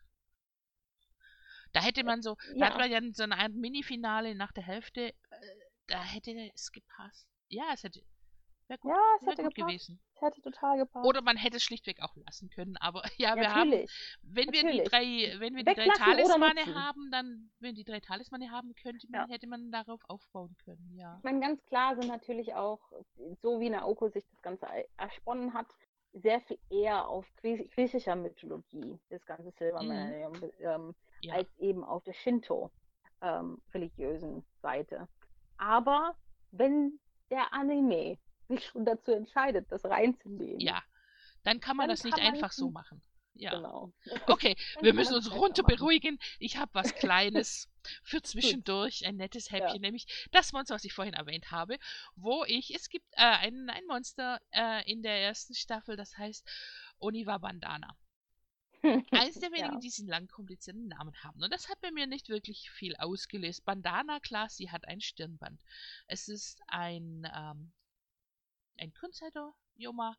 Da hätte man so, da ja. hat man ja so eine Art Mini-Finale nach der Hälfte, äh, da hätte es gepasst. Ja, es hätte, wäre gut, ja, es wär hätte gut gepasst. gewesen. Es hätte total gepasst. Oder man hätte es schlichtweg auch lassen können. Aber ja, wir haben, Natürlich. wenn wir die Natürlich. drei, wenn wir die drei Weglassen oder Talismane nutzen. haben, dann, wenn die drei Talismane haben, könnte man, Ja. hätte man darauf aufbauen können, ja. Ich meine, ganz klar sind natürlich auch, so wie Naoko sich das Ganze e- ersponnen hat, sehr viel eher auf grie- griechischer Mythologie, das ganze Silbermillennium, ähm, Ja. als eben auf der Shinto-religiösen Seite. Aber wenn der Anime sich schon dazu entscheidet, das reinzunehmen, Ja, dann kann man Dann das nicht kann man einfach so nicht- machen. Ja. genau. Okay, Dann wir kann müssen man uns es besser runter machen. beruhigen. Ich habe was Kleines für zwischendurch, ein nettes Häppchen, Ja. nämlich das Monster, was ich vorhin erwähnt habe, wo ich, es gibt äh, ein, ein Monster äh, in der ersten Staffel, das heißt Oniwa Bandana. Eins der wenigen, Ja. die diesen lang komplizierten Namen haben. Und das hat bei mir nicht wirklich viel ausgelöst. Bandana, klar, sie hat ein Stirnband. Es ist ein, ähm, ein Kunstseiter-Joma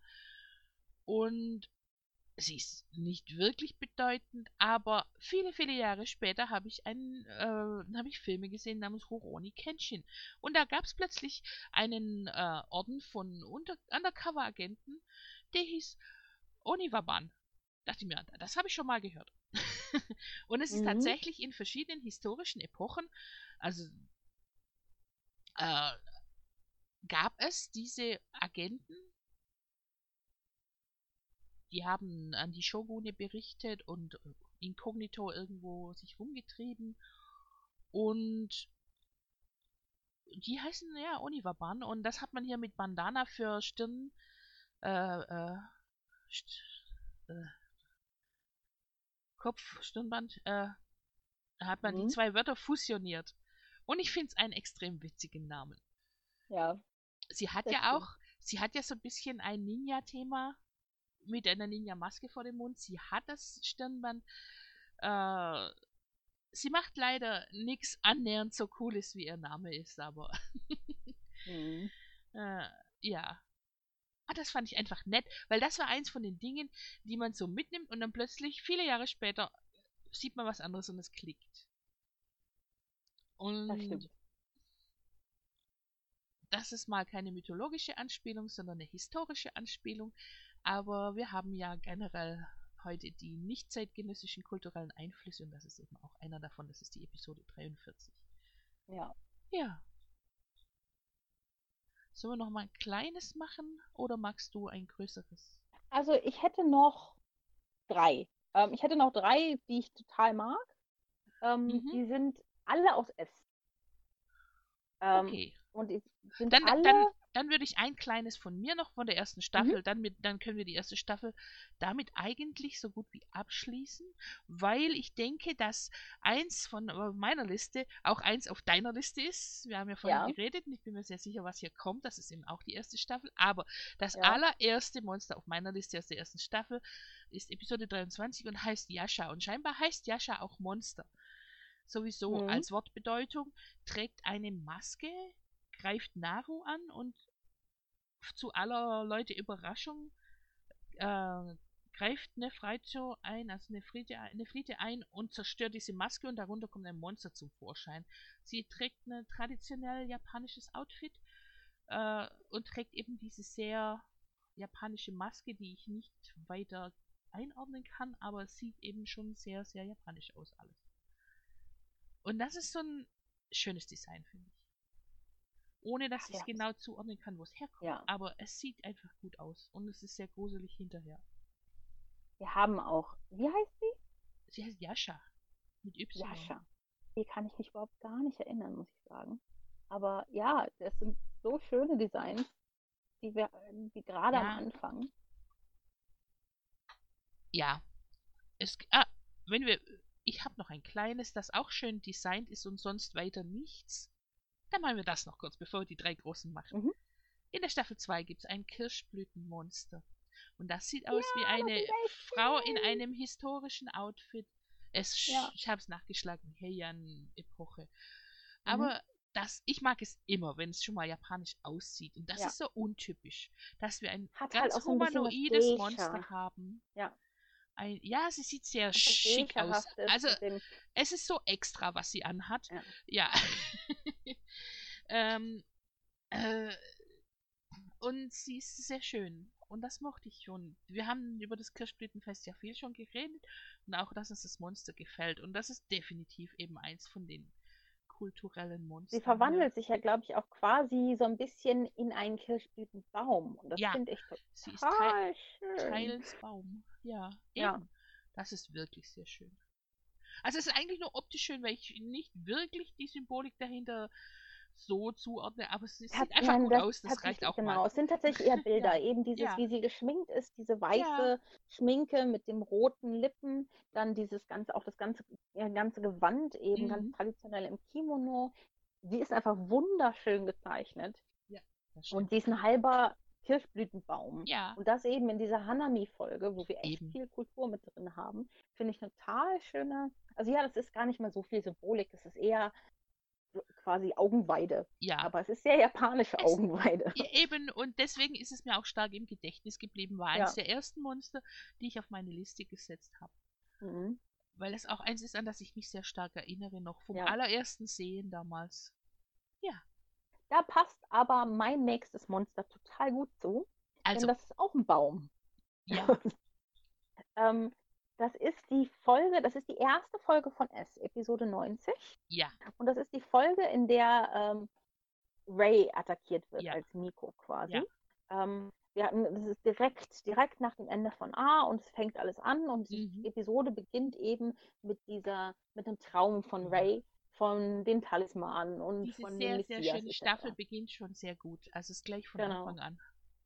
und sie ist nicht wirklich bedeutend, aber viele, viele Jahre später habe ich einen, äh, habe ich Filme gesehen namens Rurouni Kenshin. Und da gab es plötzlich einen äh, Orden von Unter Undercover-Agenten, der hieß Oniwaban. Dachte ich mir, das habe ich schon mal gehört. Und es ist Mhm. tatsächlich in verschiedenen historischen Epochen, also äh, gab es diese Agenten, die haben an die Shogune berichtet und inkognito irgendwo sich rumgetrieben. Und die heißen ja Oniwaban und das hat man hier mit Bandana für Stirn, äh, äh, St äh, Kopf, Stirnband, äh, hat man die Mhm. zwei Wörter fusioniert. Und ich finde es einen extrem witzigen Namen. Ja. Sie hat Das ja stimmt. auch, sie hat ja so ein bisschen ein Ninja-Thema mit einer Ninja-Maske vor dem Mund. Sie hat das Stirnband. Äh, sie macht leider nichts annähernd so Cooles, wie ihr Name ist, aber Mhm. äh, ja. Ah, das fand ich einfach nett, weil das war eins von den Dingen, die man so mitnimmt und dann plötzlich, viele Jahre später, sieht man was anderes und es klickt. Das Und stimmt. das ist mal keine mythologische Anspielung, sondern eine historische Anspielung. Aber wir haben ja generell heute die nicht zeitgenössischen kulturellen Einflüsse und das ist eben auch einer davon. Das ist die Episode dreiundvierzig. Ja. Ja. Sollen wir noch mal ein kleines machen oder magst du ein größeres? Also ich hätte noch drei. Ähm, ich hätte noch drei, die ich total mag. Ähm, Mhm. Die sind alle aus S. Ähm, Okay. Und die sind Dann, alle. dann dann würde ich ein kleines von mir noch von der ersten Staffel, mhm. dann, mit, dann können wir die erste Staffel damit eigentlich so gut wie abschließen, weil ich denke, dass eins von meiner Liste auch eins auf deiner Liste ist. Wir haben ja vorhin ja. geredet und ich bin mir sehr sicher, was hier kommt. Das ist eben auch die erste Staffel. Aber das ja. allererste Monster auf meiner Liste aus der ersten Staffel ist Episode dreiundzwanzig und heißt Yasha. Und scheinbar heißt Yasha auch Monster. Sowieso mhm. als Wortbedeutung, trägt eine Maske, greift Naru an und zu aller Leute Überraschung äh, greift Nefritito ein, also Nefrite, Nefrite ein und zerstört diese Maske und darunter kommt ein Monster zum Vorschein. Sie trägt ein traditionell japanisches Outfit äh, und trägt eben diese sehr japanische Maske, die ich nicht weiter einordnen kann, aber es sieht eben schon sehr, sehr japanisch aus alles. Und das ist so ein schönes Design, finde ich. Ohne, dass ich ja. genau zuordnen kann, wo es herkommt. Ja. Aber es sieht einfach gut aus. Und es ist sehr gruselig hinterher. Wir haben auch... Wie heißt sie? Sie heißt Yasha. Mit Y. Yasha. Die kann ich mich überhaupt gar nicht erinnern, muss ich sagen. Aber ja, das sind so schöne Designs, die wir die gerade ja. am Anfang. Ja. Es, ah, wenn wir... Ich habe noch ein kleines, das auch schön designt ist und sonst weiter nichts. Dann machen wir das noch kurz, bevor wir die drei großen machen. Mhm. In der Staffel zwei gibt es ein Kirschblütenmonster. Und das sieht aus ja, wie eine Frau in einem historischen Outfit. Es, ja. Ich habe es nachgeschlagen, Heian-Epoche. Aber mhm. das, ich mag es immer, wenn es schon mal japanisch aussieht. Und das ja. ist so untypisch, dass wir ein Hat ganz halt humanoides so Monster haben. Ja. Ein, ja, sie sieht sehr schick aus. Also, es ist so extra, was sie anhat. Ja. ja. ähm, äh, und sie ist sehr schön. Und das mochte ich schon. Wir haben über das Kirschblütenfest ja viel schon geredet. Und auch, dass uns das Monster gefällt. Und das ist definitiv eben eins von den kulturellen Monstern. Sie verwandelt ja. sich ja, glaube ich, auch quasi so ein bisschen in einen Kirschblütenbaum. Und das ja. finde ich total Sie ist Teil, schön. Teils Baum. Ja, eben. Ja. Das ist wirklich sehr schön. Also es ist eigentlich nur optisch schön, weil ich nicht wirklich die Symbolik dahinter so zuordne, aber es sieht Hat, einfach nein, gut das aus, das reicht auch genau. mal. Es sind tatsächlich eher Bilder, ja. eben dieses, ja. wie sie geschminkt ist, diese weiße ja. Schminke mit dem roten Lippen, dann dieses ganze, auch das ganze, ganze Gewand eben, mhm. ganz traditionell im Kimono. Sie ist einfach wunderschön gezeichnet. Ja, und sie ist ein halber Kirschblütenbaum. Ja. Und das eben in dieser Hanami-Folge, wo wir echt eben. viel Kultur mit drin haben, finde ich total schöne. Also ja, das ist gar nicht mal so viel Symbolik, das ist eher quasi Augenweide. Ja. Aber es ist sehr japanische es, Augenweide. Ja, eben, und deswegen ist es mir auch stark im Gedächtnis geblieben, war eines ja. der ersten Monster, die ich auf meine Liste gesetzt habe. Mhm. Weil es auch eins ist, an das ich mich sehr stark erinnere, noch vom ja. allerersten Sehen damals. Ja. Da passt aber mein nächstes Monster total gut zu. Also. Denn das ist auch ein Baum. Ja. ähm, das ist die Folge, das ist die erste Folge von S, Episode neunzig. Ja. Und das ist die Folge, in der ähm, Ray attackiert wird, ja. als Miko quasi. Ja. Ähm, wir hatten, das ist direkt, direkt nach dem Ende von A und es fängt alles an und die mhm. Episode beginnt eben mit dieser, mit dem Traum von Ray, von den Talismanen und Diese von sehr, den sehr Messias schöne et cetera. Staffel beginnt schon sehr gut. Also es ist gleich von genau. Anfang an.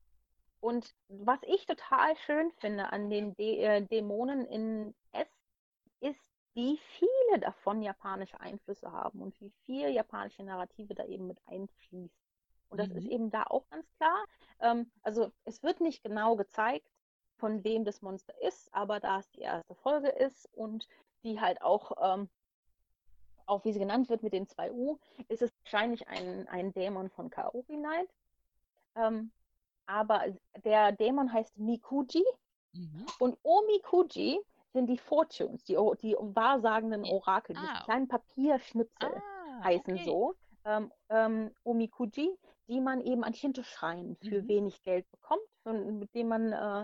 Und was ich total schön finde an den Dä äh, Dämonen in S, ist, wie viele davon japanische Einflüsse haben und wie viel japanische Narrative da eben mit einfließt. Und das mhm. ist eben da auch ganz klar. Ähm, also es wird nicht genau gezeigt, von wem das Monster ist, aber da es die erste Folge ist und die halt auch, ähm, auch wie sie genannt wird mit den zwei U, ist es wahrscheinlich ein, ein Dämon von Kaori Knight. Ähm, aber der Dämon heißt Mikuji mhm. und Omikuji sind die Fortunes, die, die wahrsagenden Orakel, die ah. kleinen Papierschnipsel ah, heißen okay. so. Ähm, ähm, Omikuji, die man eben an Shinto-Schreinen für mhm. wenig Geld bekommt, von, mit dem man äh,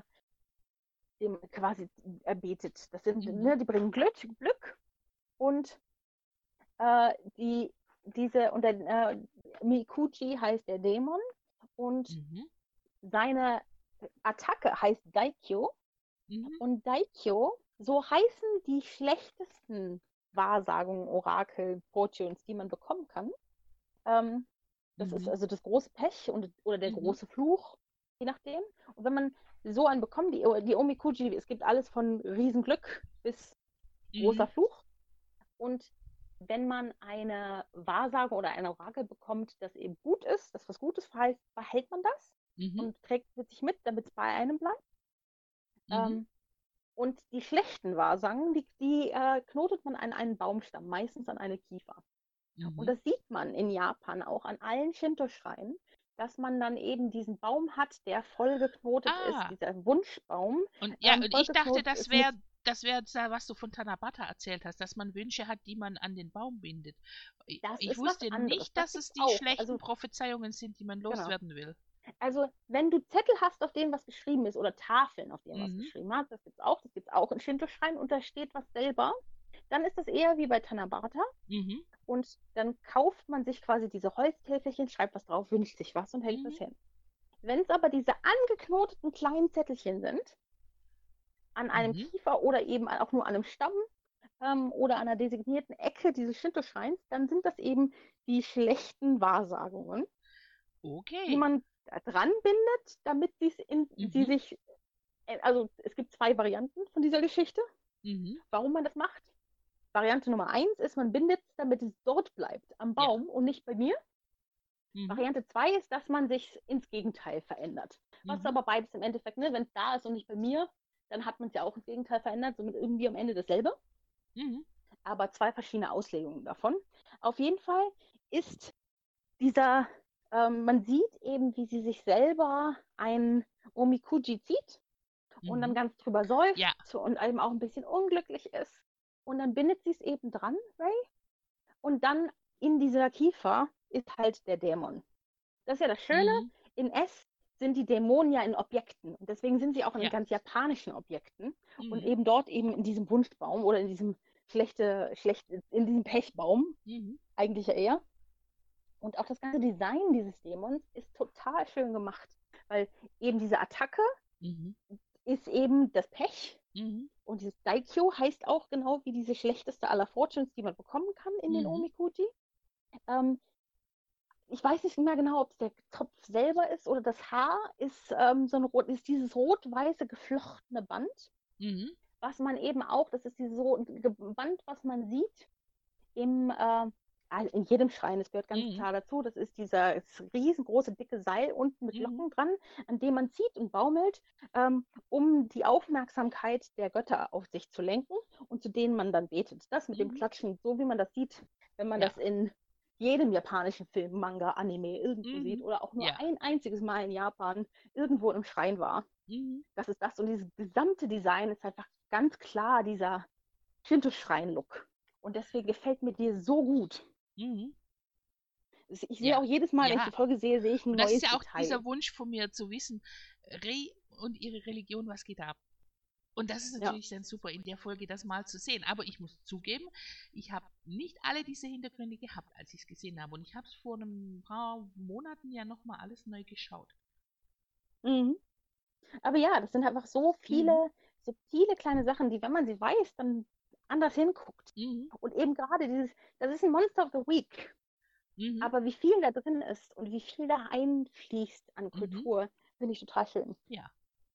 dem quasi erbetet. Das sind, mhm. ne, die bringen Glück, Glück und äh, die, diese, und der äh, Mikuji heißt der Dämon und mhm. seine Attacke heißt Daikyo. Mhm. Und Daikyo, so heißen die schlechtesten Wahrsagungen, Orakel, Fortunes, die man bekommen kann. Ähm, Das ist Mhm. also das große Pech und, oder der Mhm. große Fluch, je nachdem. Und wenn man so einen bekommt, die, die Omikuji, es gibt alles von Riesenglück bis großer Mhm. Fluch. Und wenn man eine Wahrsagung oder ein Orakel bekommt, das eben gut ist, das was Gutes verheißt, behält man das Mhm. und trägt mit sich mit, damit es bei einem bleibt. Mhm. Ähm, und die schlechten Wahrsagen, die, die äh, knotet man an einen Baumstamm, meistens an eine Kiefer. Und Mhm. das sieht man in Japan auch an allen Shinto-Schreinen, dass man dann eben diesen Baum hat, der voll geknotet ist, Ah, dieser Wunschbaum und ja, ähm, und voll ich dachte, geknotet das ist mit, wäre das wäre was du von Tanabata erzählt hast, dass man Wünsche hat, die man an den Baum bindet. Ich das ich ist was wusste anderes. nicht, Das dass gibt's es die auch. schlechten Also Prophezeiungen sind, die man genau. loswerden will. Also wenn du Zettel hast, auf denen was geschrieben ist oder Tafeln, auf denen was Mhm. geschrieben hat, das gibt's auch, das gibt's auch in Shinto-Schreinen und da steht was selber, dann ist das eher wie bei Tanabata. Mhm. Und dann kauft man sich quasi diese Holztäfelchen, schreibt was drauf, wünscht sich was und hängt Mhm. das hin. Wenn es aber diese angeknoteten kleinen Zettelchen sind, an einem Mhm. Kiefer oder eben auch nur an einem Stamm ähm, oder an einer designierten Ecke dieses Shinto-Schreins, dann sind das eben die schlechten Wahrsagungen, die Okay. man da dran bindet, damit sie's in, sie Mhm. sich, äh, also es gibt zwei Varianten von dieser Geschichte, Mhm. warum man das macht. Variante Nummer eins ist, man bindet es, damit es dort bleibt, am Ja. Baum und nicht bei mir. Mhm. Variante zwei ist, dass man sich ins Gegenteil verändert. Was Mhm. aber beides im Endeffekt, ne, wenn es da ist und nicht bei mir, dann hat man es ja auch ins Gegenteil verändert, somit irgendwie am Ende dasselbe. Mhm. Aber zwei verschiedene Auslegungen davon. Auf jeden Fall ist dieser, ähm, man sieht eben, wie sie sich selber ein Omikuji zieht und dann Mhm. ganz drüber Ja. seufzt und eben auch ein bisschen unglücklich ist. Und dann bindet sie es eben dran, Ray. Und dann in dieser Kiefer ist halt der Dämon. Das ist ja das Schöne, Mhm. in S sind die Dämonen ja in Objekten. Und deswegen sind sie auch in Ja. ganz japanischen Objekten. Und Mhm. eben dort eben in diesem Wunschbaum oder in diesem schlechte, schlechte, in diesem Pechbaum, Mhm. eigentlich ja eher. Und auch das ganze Design dieses Dämons ist total schön gemacht. Weil eben diese Attacke Mhm. ist eben das Pech. Mhm. Und dieses Daikyo heißt auch genau wie diese schlechteste aller Fortunes, die man bekommen kann in den Mhm. Omikuji. Ähm, ich weiß nicht mehr genau, ob es der Topf selber ist oder das Haar ist, ähm, so ein rot, ist dieses rot-weiße geflochtene Band, Mhm. was man eben auch, das ist dieses so Band, was man sieht im, äh, also in jedem Schrein, das gehört ganz Mhm. klar dazu, das ist dieser das riesengroße dicke Seil unten mit Mhm. Locken dran, an dem man zieht und baumelt, ähm, um die Aufmerksamkeit der Götter auf sich zu lenken und zu denen man dann betet. Das mit dem Mhm. Klatschen, so wie man das sieht, wenn man Ja. das in jedem japanischen Film, Manga, Anime irgendwo sieht Mhm. oder auch nur Ja. ein einziges Mal in Japan irgendwo im Schrein war. Mhm. Das ist das und dieses gesamte Design ist einfach ganz klar dieser Shinto-Schrein-Look. Und deswegen gefällt mir dir so gut. Mhm. Ich sehe Ja. auch jedes Mal, wenn ich Ja. die Folge sehe, sehe ich ein Und das ist neues ja auch Detail. dieser Wunsch von mir zu wissen, Reh und ihre Religion, was geht da ab? Und das ist Ja. natürlich dann super, in der Folge das mal zu sehen. Aber ich muss zugeben, ich habe nicht alle diese Hintergründe gehabt, als ich es gesehen habe. Und ich habe es vor ein paar Monaten ja nochmal alles neu geschaut. Mhm. Aber ja, das sind einfach so viele Mhm. subtile kleine Sachen, die, wenn man sie weiß, dann anders hinguckt. Mhm. Und eben gerade dieses, das ist ein Monster of the Week. Mhm. Aber wie viel da drin ist und wie viel da einfließt an Mhm. Kultur, finde ich total schön. Ja.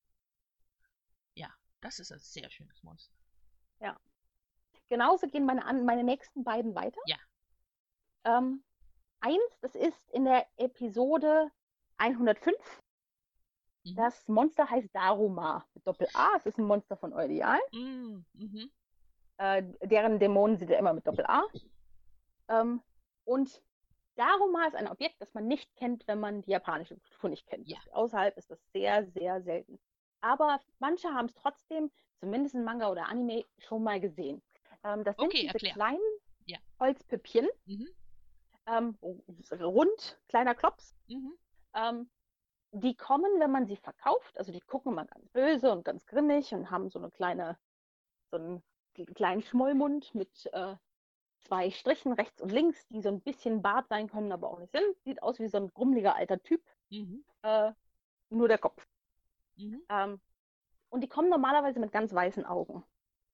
Ja, das ist ein sehr schönes Monster. Ja. Genauso gehen meine, an, meine nächsten beiden weiter. Ja. Ähm, eins, das ist in der Episode hundertfünf. Mhm. Das Monster heißt Daruma mit Doppel-A. Es ist ein Monster von Eudial. Mhm. Mhm. Äh, deren Dämonen sind ja immer mit Doppel-A. Ähm, und Daruma ist ein Objekt, das man nicht kennt, wenn man die japanische Kultur nicht kennt. Ja. Das, außerhalb ist das sehr, sehr selten. Aber manche haben es trotzdem, zumindest in Manga oder Anime, schon mal gesehen. Ähm, das sind Okay, diese erklär. kleinen Ja. Holzpüppchen, Mhm. ähm, rund, kleiner Klops. Mhm. Ähm, die kommen, wenn man sie verkauft, also die gucken immer ganz böse und ganz grimmig und haben so eine kleine, so einen kleinen Schmollmund mit äh, zwei Strichen rechts und links, die so ein bisschen Bart sein können, aber auch nicht sind. Sieht aus wie so ein grummeliger alter Typ, Mhm. äh, nur der Kopf. Mhm. Ähm, und die kommen normalerweise mit ganz weißen Augen.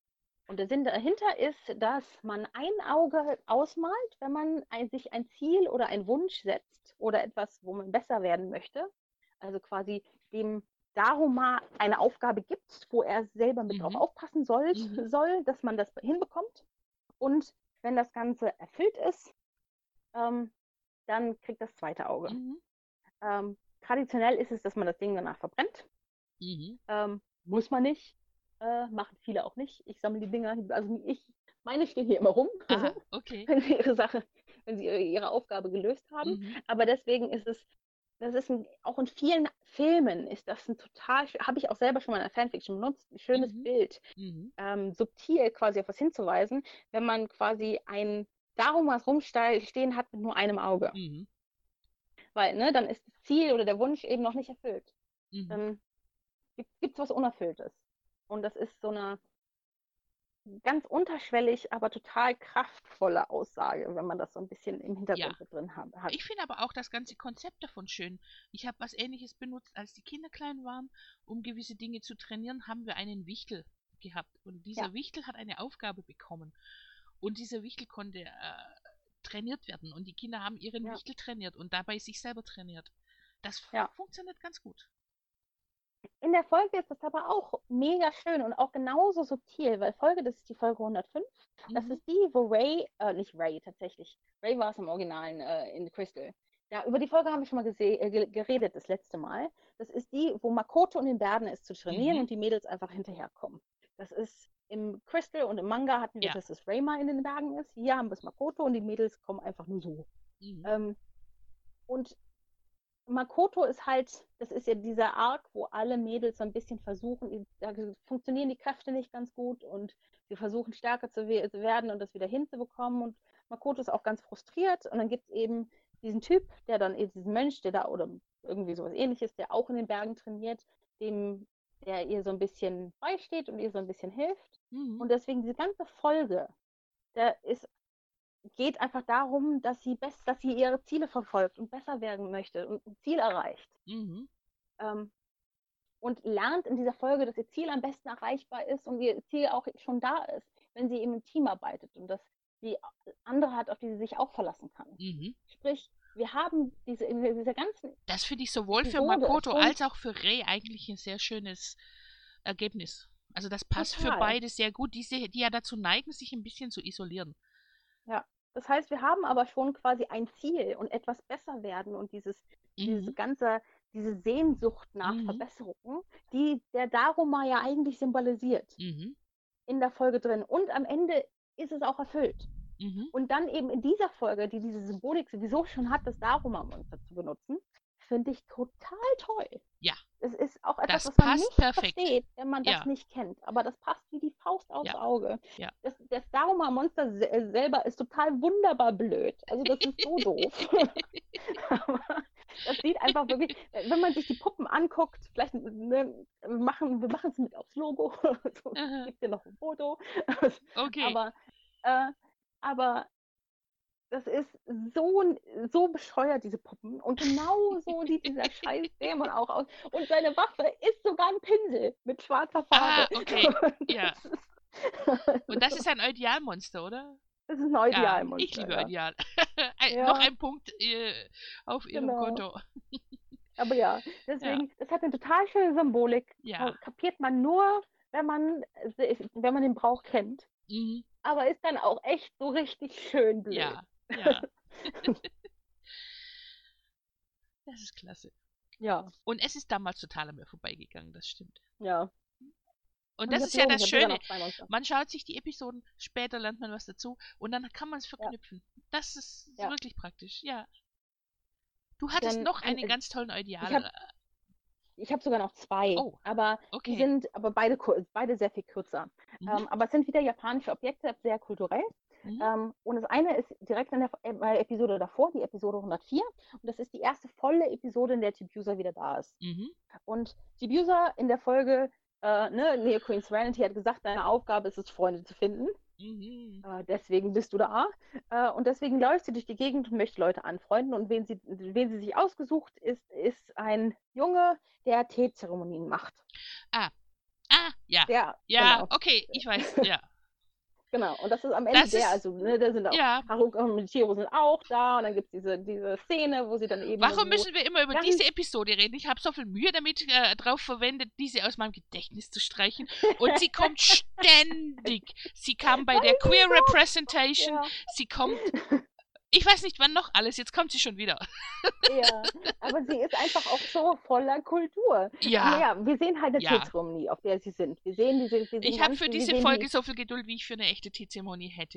Und der Sinn dahinter ist, dass man ein Auge ausmalt, wenn man ein, sich ein Ziel oder einen Wunsch setzt oder etwas, wo man besser werden möchte. Also quasi dem Daruma eine Aufgabe gibt, wo er selber mit Mhm. drauf aufpassen soll, Mhm. soll, dass man das hinbekommt. Und wenn das Ganze erfüllt ist, ähm, dann kriegt das zweite Auge. Mhm. Ähm, traditionell ist es, dass man das Ding danach verbrennt. Mhm. Ähm, muss man nicht. Äh, machen viele auch nicht. Ich sammle die Dinger, also ich, meine stehen hier immer rum, Ah, okay. wenn sie ihre Sache, wenn sie ihre, ihre Aufgabe gelöst haben. Mhm. Aber deswegen ist es, das ist ein, auch in vielen Filmen ist das ein total, habe ich auch selber schon mal in der Fanfiction benutzt, ein schönes Mhm. Bild, Mhm. ähm, subtil quasi auf was hinzuweisen, wenn man quasi ein darum was rumstehen hat mit nur einem Auge. Mhm. Weil, ne, dann ist das Ziel oder der Wunsch eben noch nicht erfüllt. Mhm. Dann gibt es was Unerfülltes. Und das ist so eine ganz unterschwellig, aber total kraftvolle Aussage, wenn man das so ein bisschen im Hintergrund Ja. mit drin hat. hat. Ich finde aber auch das ganze Konzept davon schön. Ich habe was Ähnliches benutzt, als die Kinder klein waren. Um gewisse Dinge zu trainieren, haben wir einen Wichtel gehabt. Und dieser Ja. Wichtel hat eine Aufgabe bekommen. Und dieser Wichtel konnte äh, trainiert werden. Und die Kinder haben ihren Ja. Wichtel trainiert und dabei sich selber trainiert. Das Ja. funktioniert ganz gut. In der Folge ist das aber auch mega schön und auch genauso subtil, weil Folge, das ist die Folge hundertfünf. Das Mhm. ist die, wo Ray, äh, nicht Ray tatsächlich, Ray war es im Originalen äh, in Crystal. Ja, über die Folge haben wir schon mal gese- äh, geredet das letzte Mal. Das ist die, wo Makoto in den Bergen ist zu trainieren Mhm. und die Mädels einfach hinterherkommen. Das ist im Crystal und im Manga hatten wir, Ja. dass es Ray mal in den Bergen ist. Hier haben wir es Makoto und die Mädels kommen einfach nur so. Mhm. Ähm, und Makoto ist halt, das ist ja dieser Arc, wo alle Mädels so ein bisschen versuchen, da funktionieren die Kräfte nicht ganz gut und sie versuchen stärker zu werden und das wieder hinzubekommen. Und Makoto ist auch ganz frustriert. Und dann gibt es eben diesen Typ, der dann eben diesen Mönch, der da oder irgendwie sowas ähnliches, der auch in den Bergen trainiert, dem, der ihr so ein bisschen beisteht und ihr so ein bisschen hilft. Mhm. Und deswegen diese ganze Folge, da ist geht einfach darum, dass sie, best, dass sie ihre Ziele verfolgt und besser werden möchte und ein Ziel erreicht. Mhm. Ähm, und lernt in dieser Folge, dass ihr Ziel am besten erreichbar ist und ihr Ziel auch schon da ist, wenn sie eben im Team arbeitet und dass sie andere hat, auf die sie sich auch verlassen kann. Mhm. Sprich, wir haben diese, in dieser ganzen Das finde ich sowohl für Episode Makoto schon als auch für Rei eigentlich ein sehr schönes Ergebnis. Also das passt für total. beide sehr gut, die, se- die ja dazu neigen, sich ein bisschen zu isolieren. Ja, das heißt, wir haben aber schon quasi ein Ziel und etwas besser werden und dieses, diese Mhm. ganze, diese Sehnsucht nach Mhm. Verbesserung, die der Daruma ja eigentlich symbolisiert Mhm. in der Folge drin. Und am Ende ist es auch erfüllt. Mhm. Und dann eben in dieser Folge, die diese Symbolik sowieso schon hat, das Daruma-Monster zu benutzen, finde ich total toll. Ja. Es ist auch etwas, Das was man passt nicht perfekt. versteht, wenn man das Ja. nicht kennt. Aber das passt wie die Faust aufs Ja. Auge. Ja. Das, das Daruma-Monster se selber ist total wunderbar blöd. Also das ist so doof. Aber das sieht einfach wirklich, wenn man sich die Puppen anguckt, vielleicht ne, wir machen wir machen es mit aufs Logo. So, Aha. gibt dir noch ein Foto. Okay. Aber, äh, aber das ist so, so bescheuert, diese Puppen. Und genau so sieht dieser scheiß Dämon auch aus. Und seine Waffe ist sogar ein Pinsel mit schwarzer Ah, Farbe. okay. Ja. Das ist, Und das ist ein Idealmonster, oder? das ist ein Ja, Idealmonster. ich liebe ja. Ideal. ein, Ja. Noch ein Punkt äh, auf Ihrem Genau. Konto. Aber ja, deswegen, das hat eine total schöne Symbolik. Ja. Kapiert man nur, wenn man, wenn man den Brauch kennt. Mhm. Aber ist dann auch echt so richtig schön blöd. Ja, ja. Das ist klasse. Ja, Und es ist damals total an mir vorbeigegangen, das stimmt. ja. Und Und das ich ist ja hab das logen, ich hab sogar Schöne. noch zwei Monster. Man schaut sich die Episoden, später lernt man was dazu und dann kann man es verknüpfen. Das ist Ja. wirklich praktisch, ja. Du hattest Dann noch ein- einen ganz tollen Ideal. hab- Ich habe sogar noch zwei, Oh, aber okay. die sind aber beide, kur- beide sehr viel kürzer. Mhm. Ähm, aber es sind wieder japanische Objekte, sehr kulturell. Mhm. Ähm, und das eine ist direkt in der äh, Episode davor, die Episode hundertvier. Und das ist die erste volle Episode, in der Chibiusa wieder da ist. Mhm. Und Chibiusa in der Folge, äh, ne, Neo Queen Serenity hat gesagt, deine Aufgabe ist es, Freunde zu finden. Mhm. Äh, deswegen bist du da. Äh, und deswegen läuft sie durch die Gegend und möchte Leute anfreunden. Und wen sie, wen sie sich ausgesucht ist, ist ein Junge, der Teezeremonien macht. Ah, ah, ja. Der, Ja, genau. okay, ich weiß, ja. Genau, und das ist am Ende Das der, ist, also, ne, da sind auch, ja, Haruka und Michiru sind auch da und dann gibt es diese, diese Szene, wo sie dann eben warum so müssen wir immer über ganz, diese Episode reden? Ich habe so viel Mühe damit äh, drauf verwendet, diese aus meinem Gedächtnis zu streichen. Und sie kommt ständig. Sie kam bei der Queer Representation. ja, Sie kommt, ich weiß nicht wann noch alles. Jetzt kommt sie schon wieder. ja, aber sie ist einfach auch so voller Kultur. Ja, Naja, wir sehen halt eine ja. Teezeremonie, auf der sie sind. Wir sehen diese, diesen Ich habe für ganzen, wir diese sehen Folge die, so viel Geduld, wie ich für eine echte Teezeremonie hätte.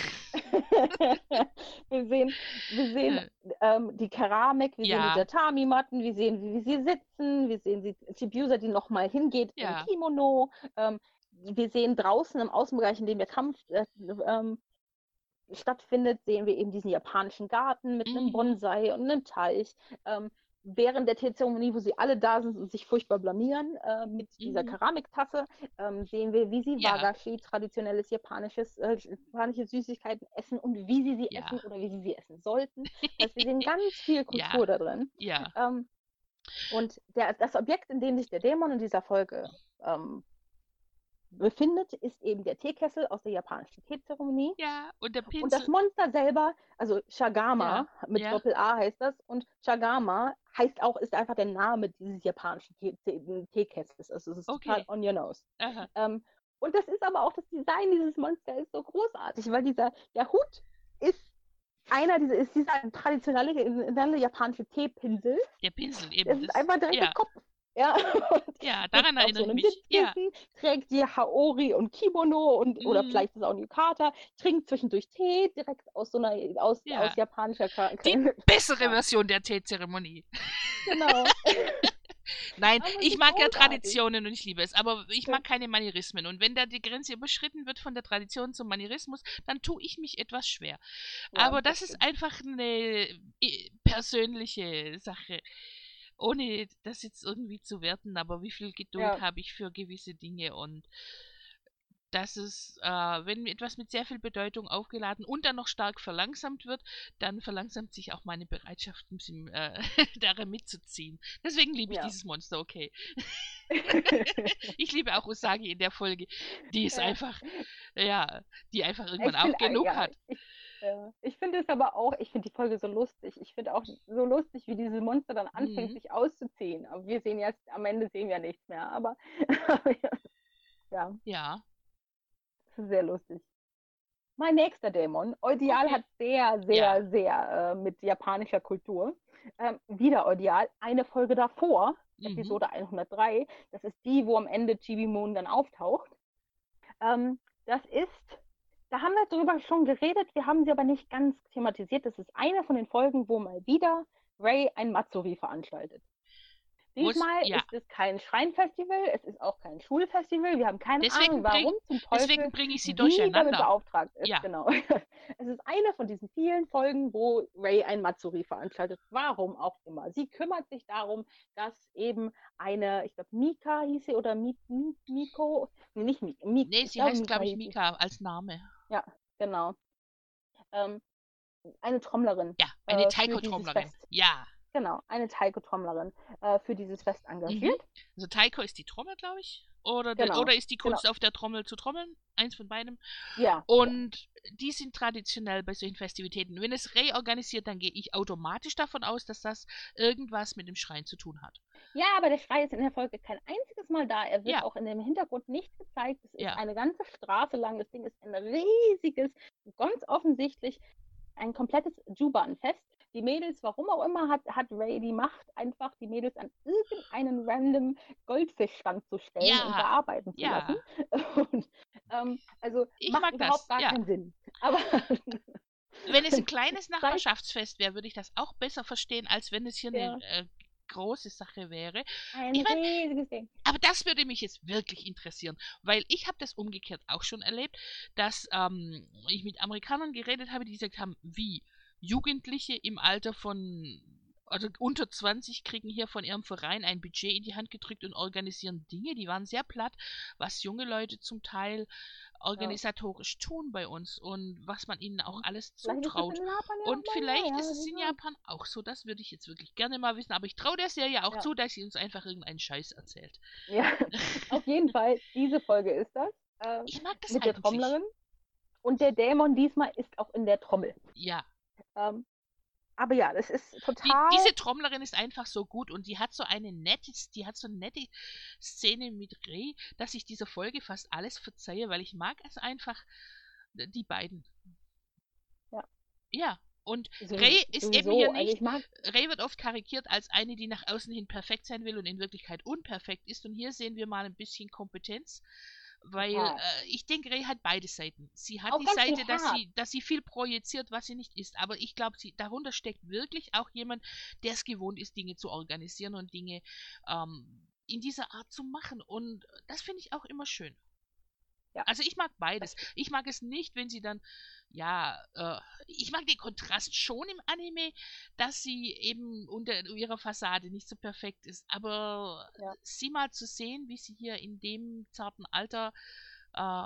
wir sehen, wir sehen Äh, ähm, die Keramik, wir sehen die Ja, Tatami-Matten, wir sehen, wie, wie sie sitzen, wir sehen die Chibiusa, die nochmal hingeht im ja. Kimono. Ähm, wir sehen draußen im Außenbereich, in dem der Kampf äh, ähm, stattfindet, sehen wir eben diesen japanischen Garten mit einem Mhm. Bonsai und einem Teich. Ähm, während der Teezeremonie, wo sie alle da sind und sich furchtbar blamieren äh, mit dieser Mhm. Keramiktasse, ähm, sehen wir, wie sie Ja, Wagashi, traditionelles japanisches, äh, japanische Süßigkeiten essen und wie sie sie ja, essen oder wie sie sie essen sollten. Das heißt, wir sehen ganz viel Kultur ja, da drin. ja, Ähm, und der, das Objekt, in dem sich der Dämon in dieser Folge ähm, befindet, ist eben der Teekessel aus der japanischen Teezeremonie. ja. Und der Und das Pinsel, Monster selber, also ja, Shagama, mit ja, Doppel A heißt das, und Shagama heißt auch, ist einfach der Name dieses japanischen Tee- Tee- Teekessels. Also es ist total okay. on your nose. Aha. Ähm, und das ist aber auch, das Design dieses Monsters ist so großartig, weil dieser, der Hut ist einer, dieser, ist dieser traditionelle, traditionelle japanische Teepinsel. Der Pinsel Das eben. ist Das, einfach direkt der ja, Kopf. Ja, und ja, sitzt daran auf erinnere so ich einem mich. Ja. Sitzkissen, trägt die Haori und Kimono und oder Mhm. vielleicht ist es auch ein Yukata, trinkt zwischendurch Tee direkt aus so einer aus, Ja. aus japanischer Ka Die bessere Ja, Version der Teezeremonie. genau. Nein, Aber es ich ist mag ja großartig. Traditionen und ich liebe es, aber ich mag keine Manierismen. Und wenn da die Grenze überschritten wird von der Tradition zum Manierismus, dann tue ich mich etwas schwer. Ja, Aber das das ist stimmt. einfach eine äh, persönliche Sache. Ohne das jetzt irgendwie zu werten, aber wie viel Geduld Ja, habe ich für gewisse Dinge und dass es, äh, wenn etwas mit sehr viel Bedeutung aufgeladen und dann noch stark verlangsamt wird, dann verlangsamt sich auch meine Bereitschaft, ein bisschen, äh, darin mitzuziehen. Deswegen liebe ich ja. dieses Monster, okay. Ich liebe auch Usagi in der Folge. Die ist Ja. einfach, ja, die einfach Ich irgendwann auch finde, genug ja, hat. ich, ja. Ich finde es aber auch, ich finde die Folge so lustig. Ich finde auch so lustig, wie dieses Monster dann anfängt, Mhm. sich auszuziehen. Aber wir sehen jetzt, am Ende sehen wir nichts mehr. Aber ja, Ja, das ist sehr lustig. Mein nächster Dämon, Eudial, okay. hat sehr, sehr, Ja. sehr äh, mit japanischer Kultur. Ähm, wieder Eudial, eine Folge davor, Mhm. Episode hundertdrei, das ist die, wo am Ende Chibi Moon dann auftaucht. Ähm, das ist, da haben wir drüber schon geredet, wir haben sie aber nicht ganz thematisiert. Das ist eine von den Folgen, wo mal wieder Ray ein Matsuri veranstaltet. Wo es, Diesmal ja. ist es kein Schreinfestival, es ist auch kein Schulfestival. Wir haben keine Deswegen Ahnung, bring- warum zum Teufel Deswegen bringe ich sie sie damit durcheinander. beauftragt ist. Ja. Genau. Es ist eine von diesen vielen Folgen, wo Ray ein Matsuri veranstaltet. Warum auch immer. Sie kümmert sich darum, dass eben eine, ich glaube Mika hieß sie oder Mi, Mi, Miko, nee, nicht Mika, Mika. Nee, ich sie glaube, heißt, Mika glaube ich, hieß sie. Mika als Name. Ja, genau. Ähm, eine Trommlerin Ja, eine äh, für dieses Taiko-Trommlerin. Fest. Ja. Genau, eine Taiko-Trommlerin äh, für dieses Fest engagiert. Mhm. Also Taiko ist die Trommel, glaube ich. Oder, de, Genau, oder ist die Kunst genau. auf der Trommel zu trommeln. Eins von beidem. Ja, Und die sind traditionell bei solchen Festivitäten. Wenn es Ray organisiert, dann gehe ich automatisch davon aus, dass das irgendwas mit dem Schrein zu tun hat. ja, aber der Schrei ist in der Folge kein einziges Mal da. Er wird Ja. auch in dem Hintergrund nicht gezeigt. Es ist Ja. eine ganze Straße lang. Das Ding ist ein riesiges, ganz offensichtlich ein komplettes Juban-Fest. Die Mädels, warum auch immer, hat, hat Ray die Macht, einfach die Mädels an irgendeinen random Goldfischstand zu stellen Ja. und da arbeiten zu Ja. lassen. Und, ähm, also Ich macht mag überhaupt das, gar ja. keinen Sinn. Aber Wenn es ein kleines Nachbarschaftsfest wäre, würde ich das auch besser verstehen, als wenn es hier Ja. eine äh, große Sache wäre. ein Ich mein, riesiges Ding. Aber das würde mich jetzt wirklich interessieren, weil ich habe das umgekehrt auch schon erlebt, dass ähm, ich mit Amerikanern geredet habe, die gesagt haben, wie Jugendliche im Alter von, also unter zwanzig kriegen hier von ihrem Verein ein Budget in die Hand gedrückt und organisieren Dinge, die waren sehr platt, was junge Leute zum Teil organisatorisch tun bei uns und was man ihnen auch alles Vielleicht ist es zutraut. in Japan ja Und auch mal vielleicht so, ja, ist es in ja. Japan auch so, das würde ich jetzt wirklich gerne mal wissen, aber ich traue der Serie auch Ja. zu, dass sie uns einfach irgendeinen Scheiß erzählt. Ja, auf jeden Fall, diese Folge ist das. Äh, Ich mag das mit der eigentlich. Trommlerin. Und der Dämon diesmal ist auch in der Trommel. Ja. Ähm, aber ja, das ist Die, total... diese Trommlerin ist einfach so gut und die hat so eine nette, die hat so eine nette Szene mit Rey, dass ich dieser Folge fast alles verzeihe, weil ich mag es einfach, die beiden. Ja. Ja. Und So- Rey ist sowieso, eben hier also nicht, ich mag, Rey wird oft karikiert als eine, die nach außen hin perfekt sein will und in Wirklichkeit unperfekt ist. Und hier sehen wir mal ein bisschen Kompetenz, weil Total. äh, ich denke, Rey hat beide Seiten. Sie hat Auch die ganz viel Seite, dass Herz. sie, dass sie viel projiziert, was sie nicht ist. Aber ich glaube, sie, darunter steckt wirklich auch jemand, der es gewohnt ist, Dinge zu organisieren und Dinge ähm, in dieser Art zu machen. Und das finde ich auch immer schön. Ja. Also ich mag beides. Ich mag es nicht, wenn sie dann, ja, äh, ich mag den Kontrast schon im Anime, dass sie eben unter ihrer Fassade nicht so perfekt ist. Aber Ja. sie mal zu sehen, wie sie hier in dem zarten Alter äh,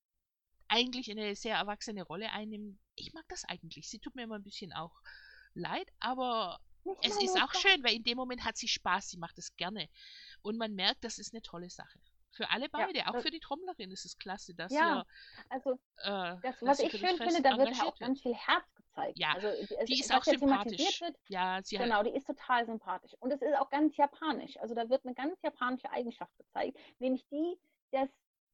eigentlich eine sehr erwachsene Rolle einnimmt, ich mag das eigentlich. Sie tut mir immer ein bisschen auch leid, aber nicht es mal ist nur auch das. schön, weil in dem Moment hat sie Spaß, sie macht es gerne. Und man merkt, das ist eine tolle Sache. Für alle beide, auch das- für die Trommlerin ist es klasse, dass Ja, ihr, also äh, das, dass was sie ich für das schön Fest finde, da wird halt engagiert auch ganz viel Herz gezeigt. Ja, Also die, es, Die ist was auch ja thematisiert sympathisch. wird, Ja, sie hat, genau, die ist total sympathisch. Und es ist auch ganz japanisch. Also da wird eine ganz japanische Eigenschaft gezeigt, nämlich die des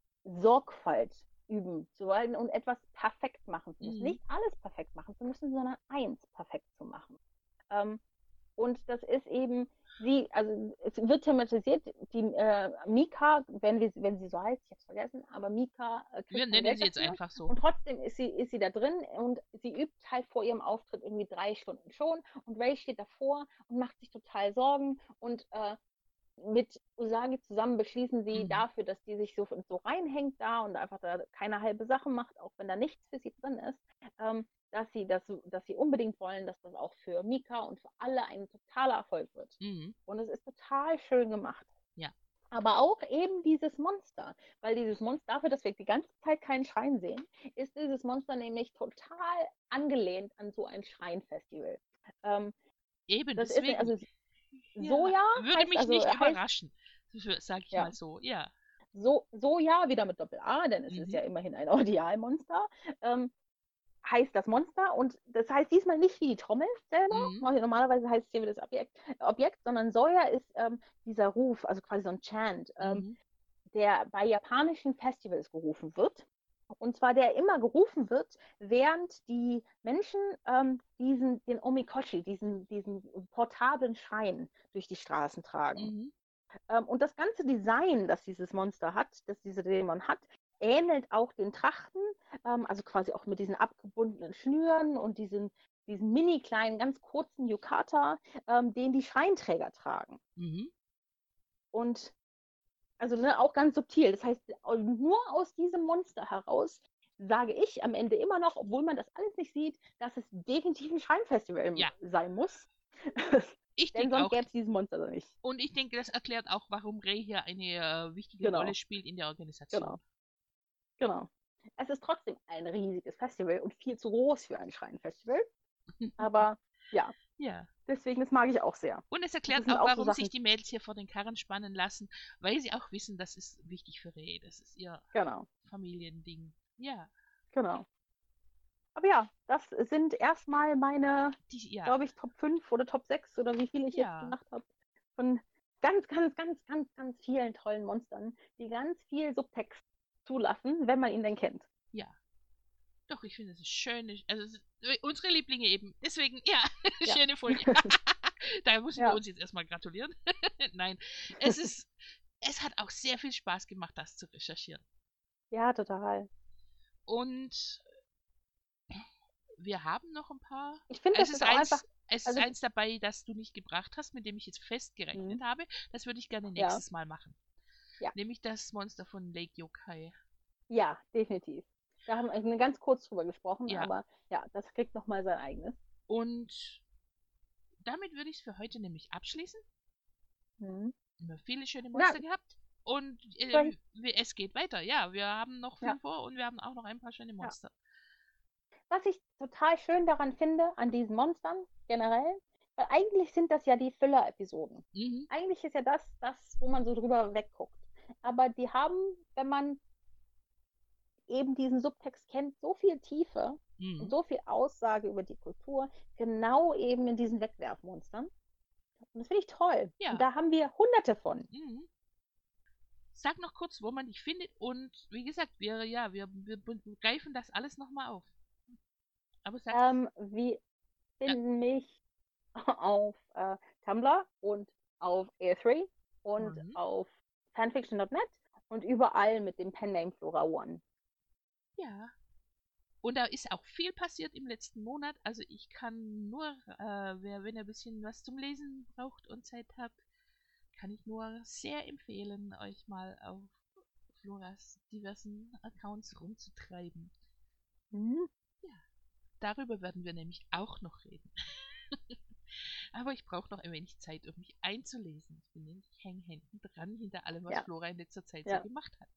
Sorgfalt üben zu wollen und etwas perfekt machen zu müssen. Mhm. Nicht alles perfekt machen zu müssen, sondern eins perfekt zu machen. Ähm, und das ist eben sie, also es wird thematisiert, die äh, Mika, wenn, wir, wenn sie so heißt, ich habe es vergessen, aber Mika äh, kriegt wir kein nennen Geld sie jetzt dafür. einfach so. Und trotzdem ist sie, ist sie da drin und sie übt halt vor ihrem Auftritt irgendwie drei Stunden schon. Und Ray steht davor und macht sich total Sorgen. Und äh, mit Usagi zusammen beschließen sie Mhm. dafür, dass die sich so, so reinhängt da und einfach da keine halbe Sache macht, auch wenn da nichts für sie drin ist, ähm, dass, sie, dass, dass sie unbedingt wollen, dass das auch für Mika und für alle ein totaler Erfolg wird. Mhm. Und es ist total schön gemacht. Ja. Aber auch eben dieses Monster, weil dieses Monster, dafür, dass wir die ganze Zeit keinen Schrein sehen, ist dieses Monster nämlich total angelehnt an so ein Schreinfestival. Ähm, Eben, das deswegen. ist, also Ja, Soja würde heißt, mich also nicht heißt, überraschen, sag ich Ja. mal so. Ja. so, Soja, wieder mit Doppel-A, denn es Mhm. ist ja immerhin ein Audialmonster, ähm, heißt das Monster. Und das heißt diesmal nicht wie die Trommel selber, Mhm. normalerweise heißt es hier wie das Objekt, Objekt sondern Soja ist ähm, dieser Ruf, also quasi so ein Chant, ähm, Mhm. der bei japanischen Festivals gerufen wird. Und zwar der immer gerufen wird, während die Menschen ähm, diesen, den Omikoshi, diesen, diesen portablen Schrein durch die Straßen tragen. Mhm. Ähm, und das ganze Design, das dieses Monster hat, das dieser Dämon hat, ähnelt auch den Trachten, ähm, also quasi auch mit diesen abgebundenen Schnüren und diesen, diesen mini kleinen, ganz kurzen Yukata, ähm, den die Schreinträger tragen. Mhm. Und also ne, auch ganz subtil. Das heißt, nur aus diesem Monster heraus sage ich am Ende immer noch, obwohl man das alles nicht sieht, dass es definitiv ein Scheinfestival Ja. sein muss. Ich Denn denke sonst auch, gäbe es diesen Monster doch nicht. und ich denke, das erklärt auch, warum Rey hier eine äh, wichtige Genau. Rolle spielt in der Organisation. Genau. Genau. Es ist trotzdem ein riesiges Festival und viel zu groß für ein Schreinfestival. Aber ja, Ja. deswegen, das mag ich auch sehr. Und es Das erklärt sind auch, auch so warum Sachen- sich die Mädels hier vor den Karren spannen lassen, weil sie auch wissen, das ist wichtig für Rey. Das ist ihr Genau, Familiending. Ja. genau. Aber ja, das sind erstmal meine, Die, ja. glaube ich, Top fünf oder Top sechs oder wie viele ich Ja. jetzt gemacht habe. Von ganz, ganz, ganz, ganz, ganz vielen tollen Monstern, die ganz viel Subtext zulassen, wenn man ihn denn kennt. Ja. Doch, ich finde, es ist schön. Also, es ist unsere Lieblinge eben. Deswegen, ja, Ja. schöne Folge. Da müssen Ja. wir uns jetzt erstmal gratulieren. Nein, es ist, es hat auch sehr viel Spaß gemacht, das zu recherchieren. Ja, total. Und wir haben noch ein paar. Ich finde, Es das ist ist auch eins, einfach, es also- ist eins dabei, das du nicht gebracht hast, mit dem ich jetzt fest gerechnet Mhm. habe. Das würde ich gerne Ja. nächstes Mal machen. Ja. Nämlich das Monster von Lake Yokai. ja, definitiv. Da haben wir ganz kurz drüber gesprochen, Ja. aber ja, das kriegt nochmal sein eigenes. Und damit würde ich es für heute nämlich abschließen. Mhm. Wir haben viele schöne Monster gehabt. Und äh, Sorry. wir- es geht weiter. Ja, wir haben noch viel Ja. vor und wir haben auch noch ein paar schöne Monster. Was ich total schön daran finde, an diesen Monstern generell, weil eigentlich sind das ja die Füller-Episoden. Mhm. Eigentlich ist ja das, das, wo man so drüber wegguckt. Aber die haben, wenn man eben diesen Subtext kennt, so viel Tiefe und Mhm. so viel Aussage über die Kultur, genau eben in diesen Wegwerfmonstern. Und das finde ich toll. Ja. Und da haben wir hunderte von. Mhm. Sag noch kurz, wo man dich findet und wie gesagt, wir, ja, wir, wir greifen das alles nochmal auf. Aber sag, Ähm, wir finden mich auf äh, Tumblr und auf A drei und Mhm. auf fanfiction Punkt net und überall mit dem Penname Flora One. ja. Und da ist auch viel passiert im letzten Monat. Also ich kann nur, äh, wer, wenn ihr ein bisschen was zum Lesen braucht und Zeit habt, kann ich nur sehr empfehlen, euch mal auf Floras diversen Accounts rumzutreiben. Mhm. Darüber werden wir nämlich auch noch reden. Aber ich brauche noch ein wenig Zeit, um mich einzulesen. Ich bin nämlich häng hinten dran hinter allem, was Ja. Flora in letzter Zeit Ja. so gemacht hat.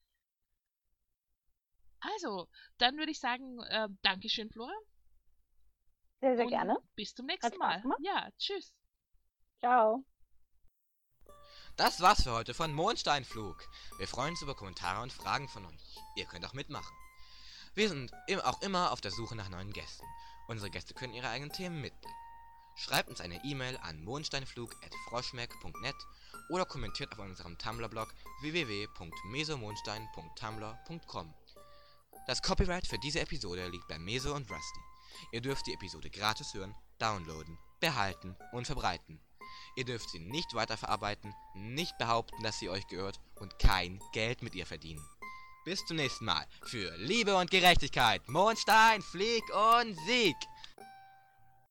Also, dann würde ich sagen, äh, Dankeschön, Flora. Sehr, sehr und gerne. Bis zum Hat nächsten Spaß Mal. gemacht. Ja, tschüss. Ciao. Das war's für heute von Mondsteinflug. Wir freuen uns über Kommentare und Fragen von euch. Ihr könnt auch mitmachen. Wir sind im- auch immer auf der Suche nach neuen Gästen. Unsere Gäste können ihre eigenen Themen mitbringen. Schreibt uns eine E-Mail an mondsteinflug at froschmeck punkt net oder kommentiert auf unserem Tumblr-Blog w w w punkt mesomondstein punkt tumblr punkt com. Das Copyright für diese Episode liegt bei Meso und Rusty. Ihr dürft die Episode gratis hören, downloaden, behalten und verbreiten. Ihr dürft sie nicht weiterverarbeiten, nicht behaupten, dass sie euch gehört und kein Geld mit ihr verdienen. Bis zum nächsten Mal. Für Liebe und Gerechtigkeit, Mondstein, Flieg und Sieg!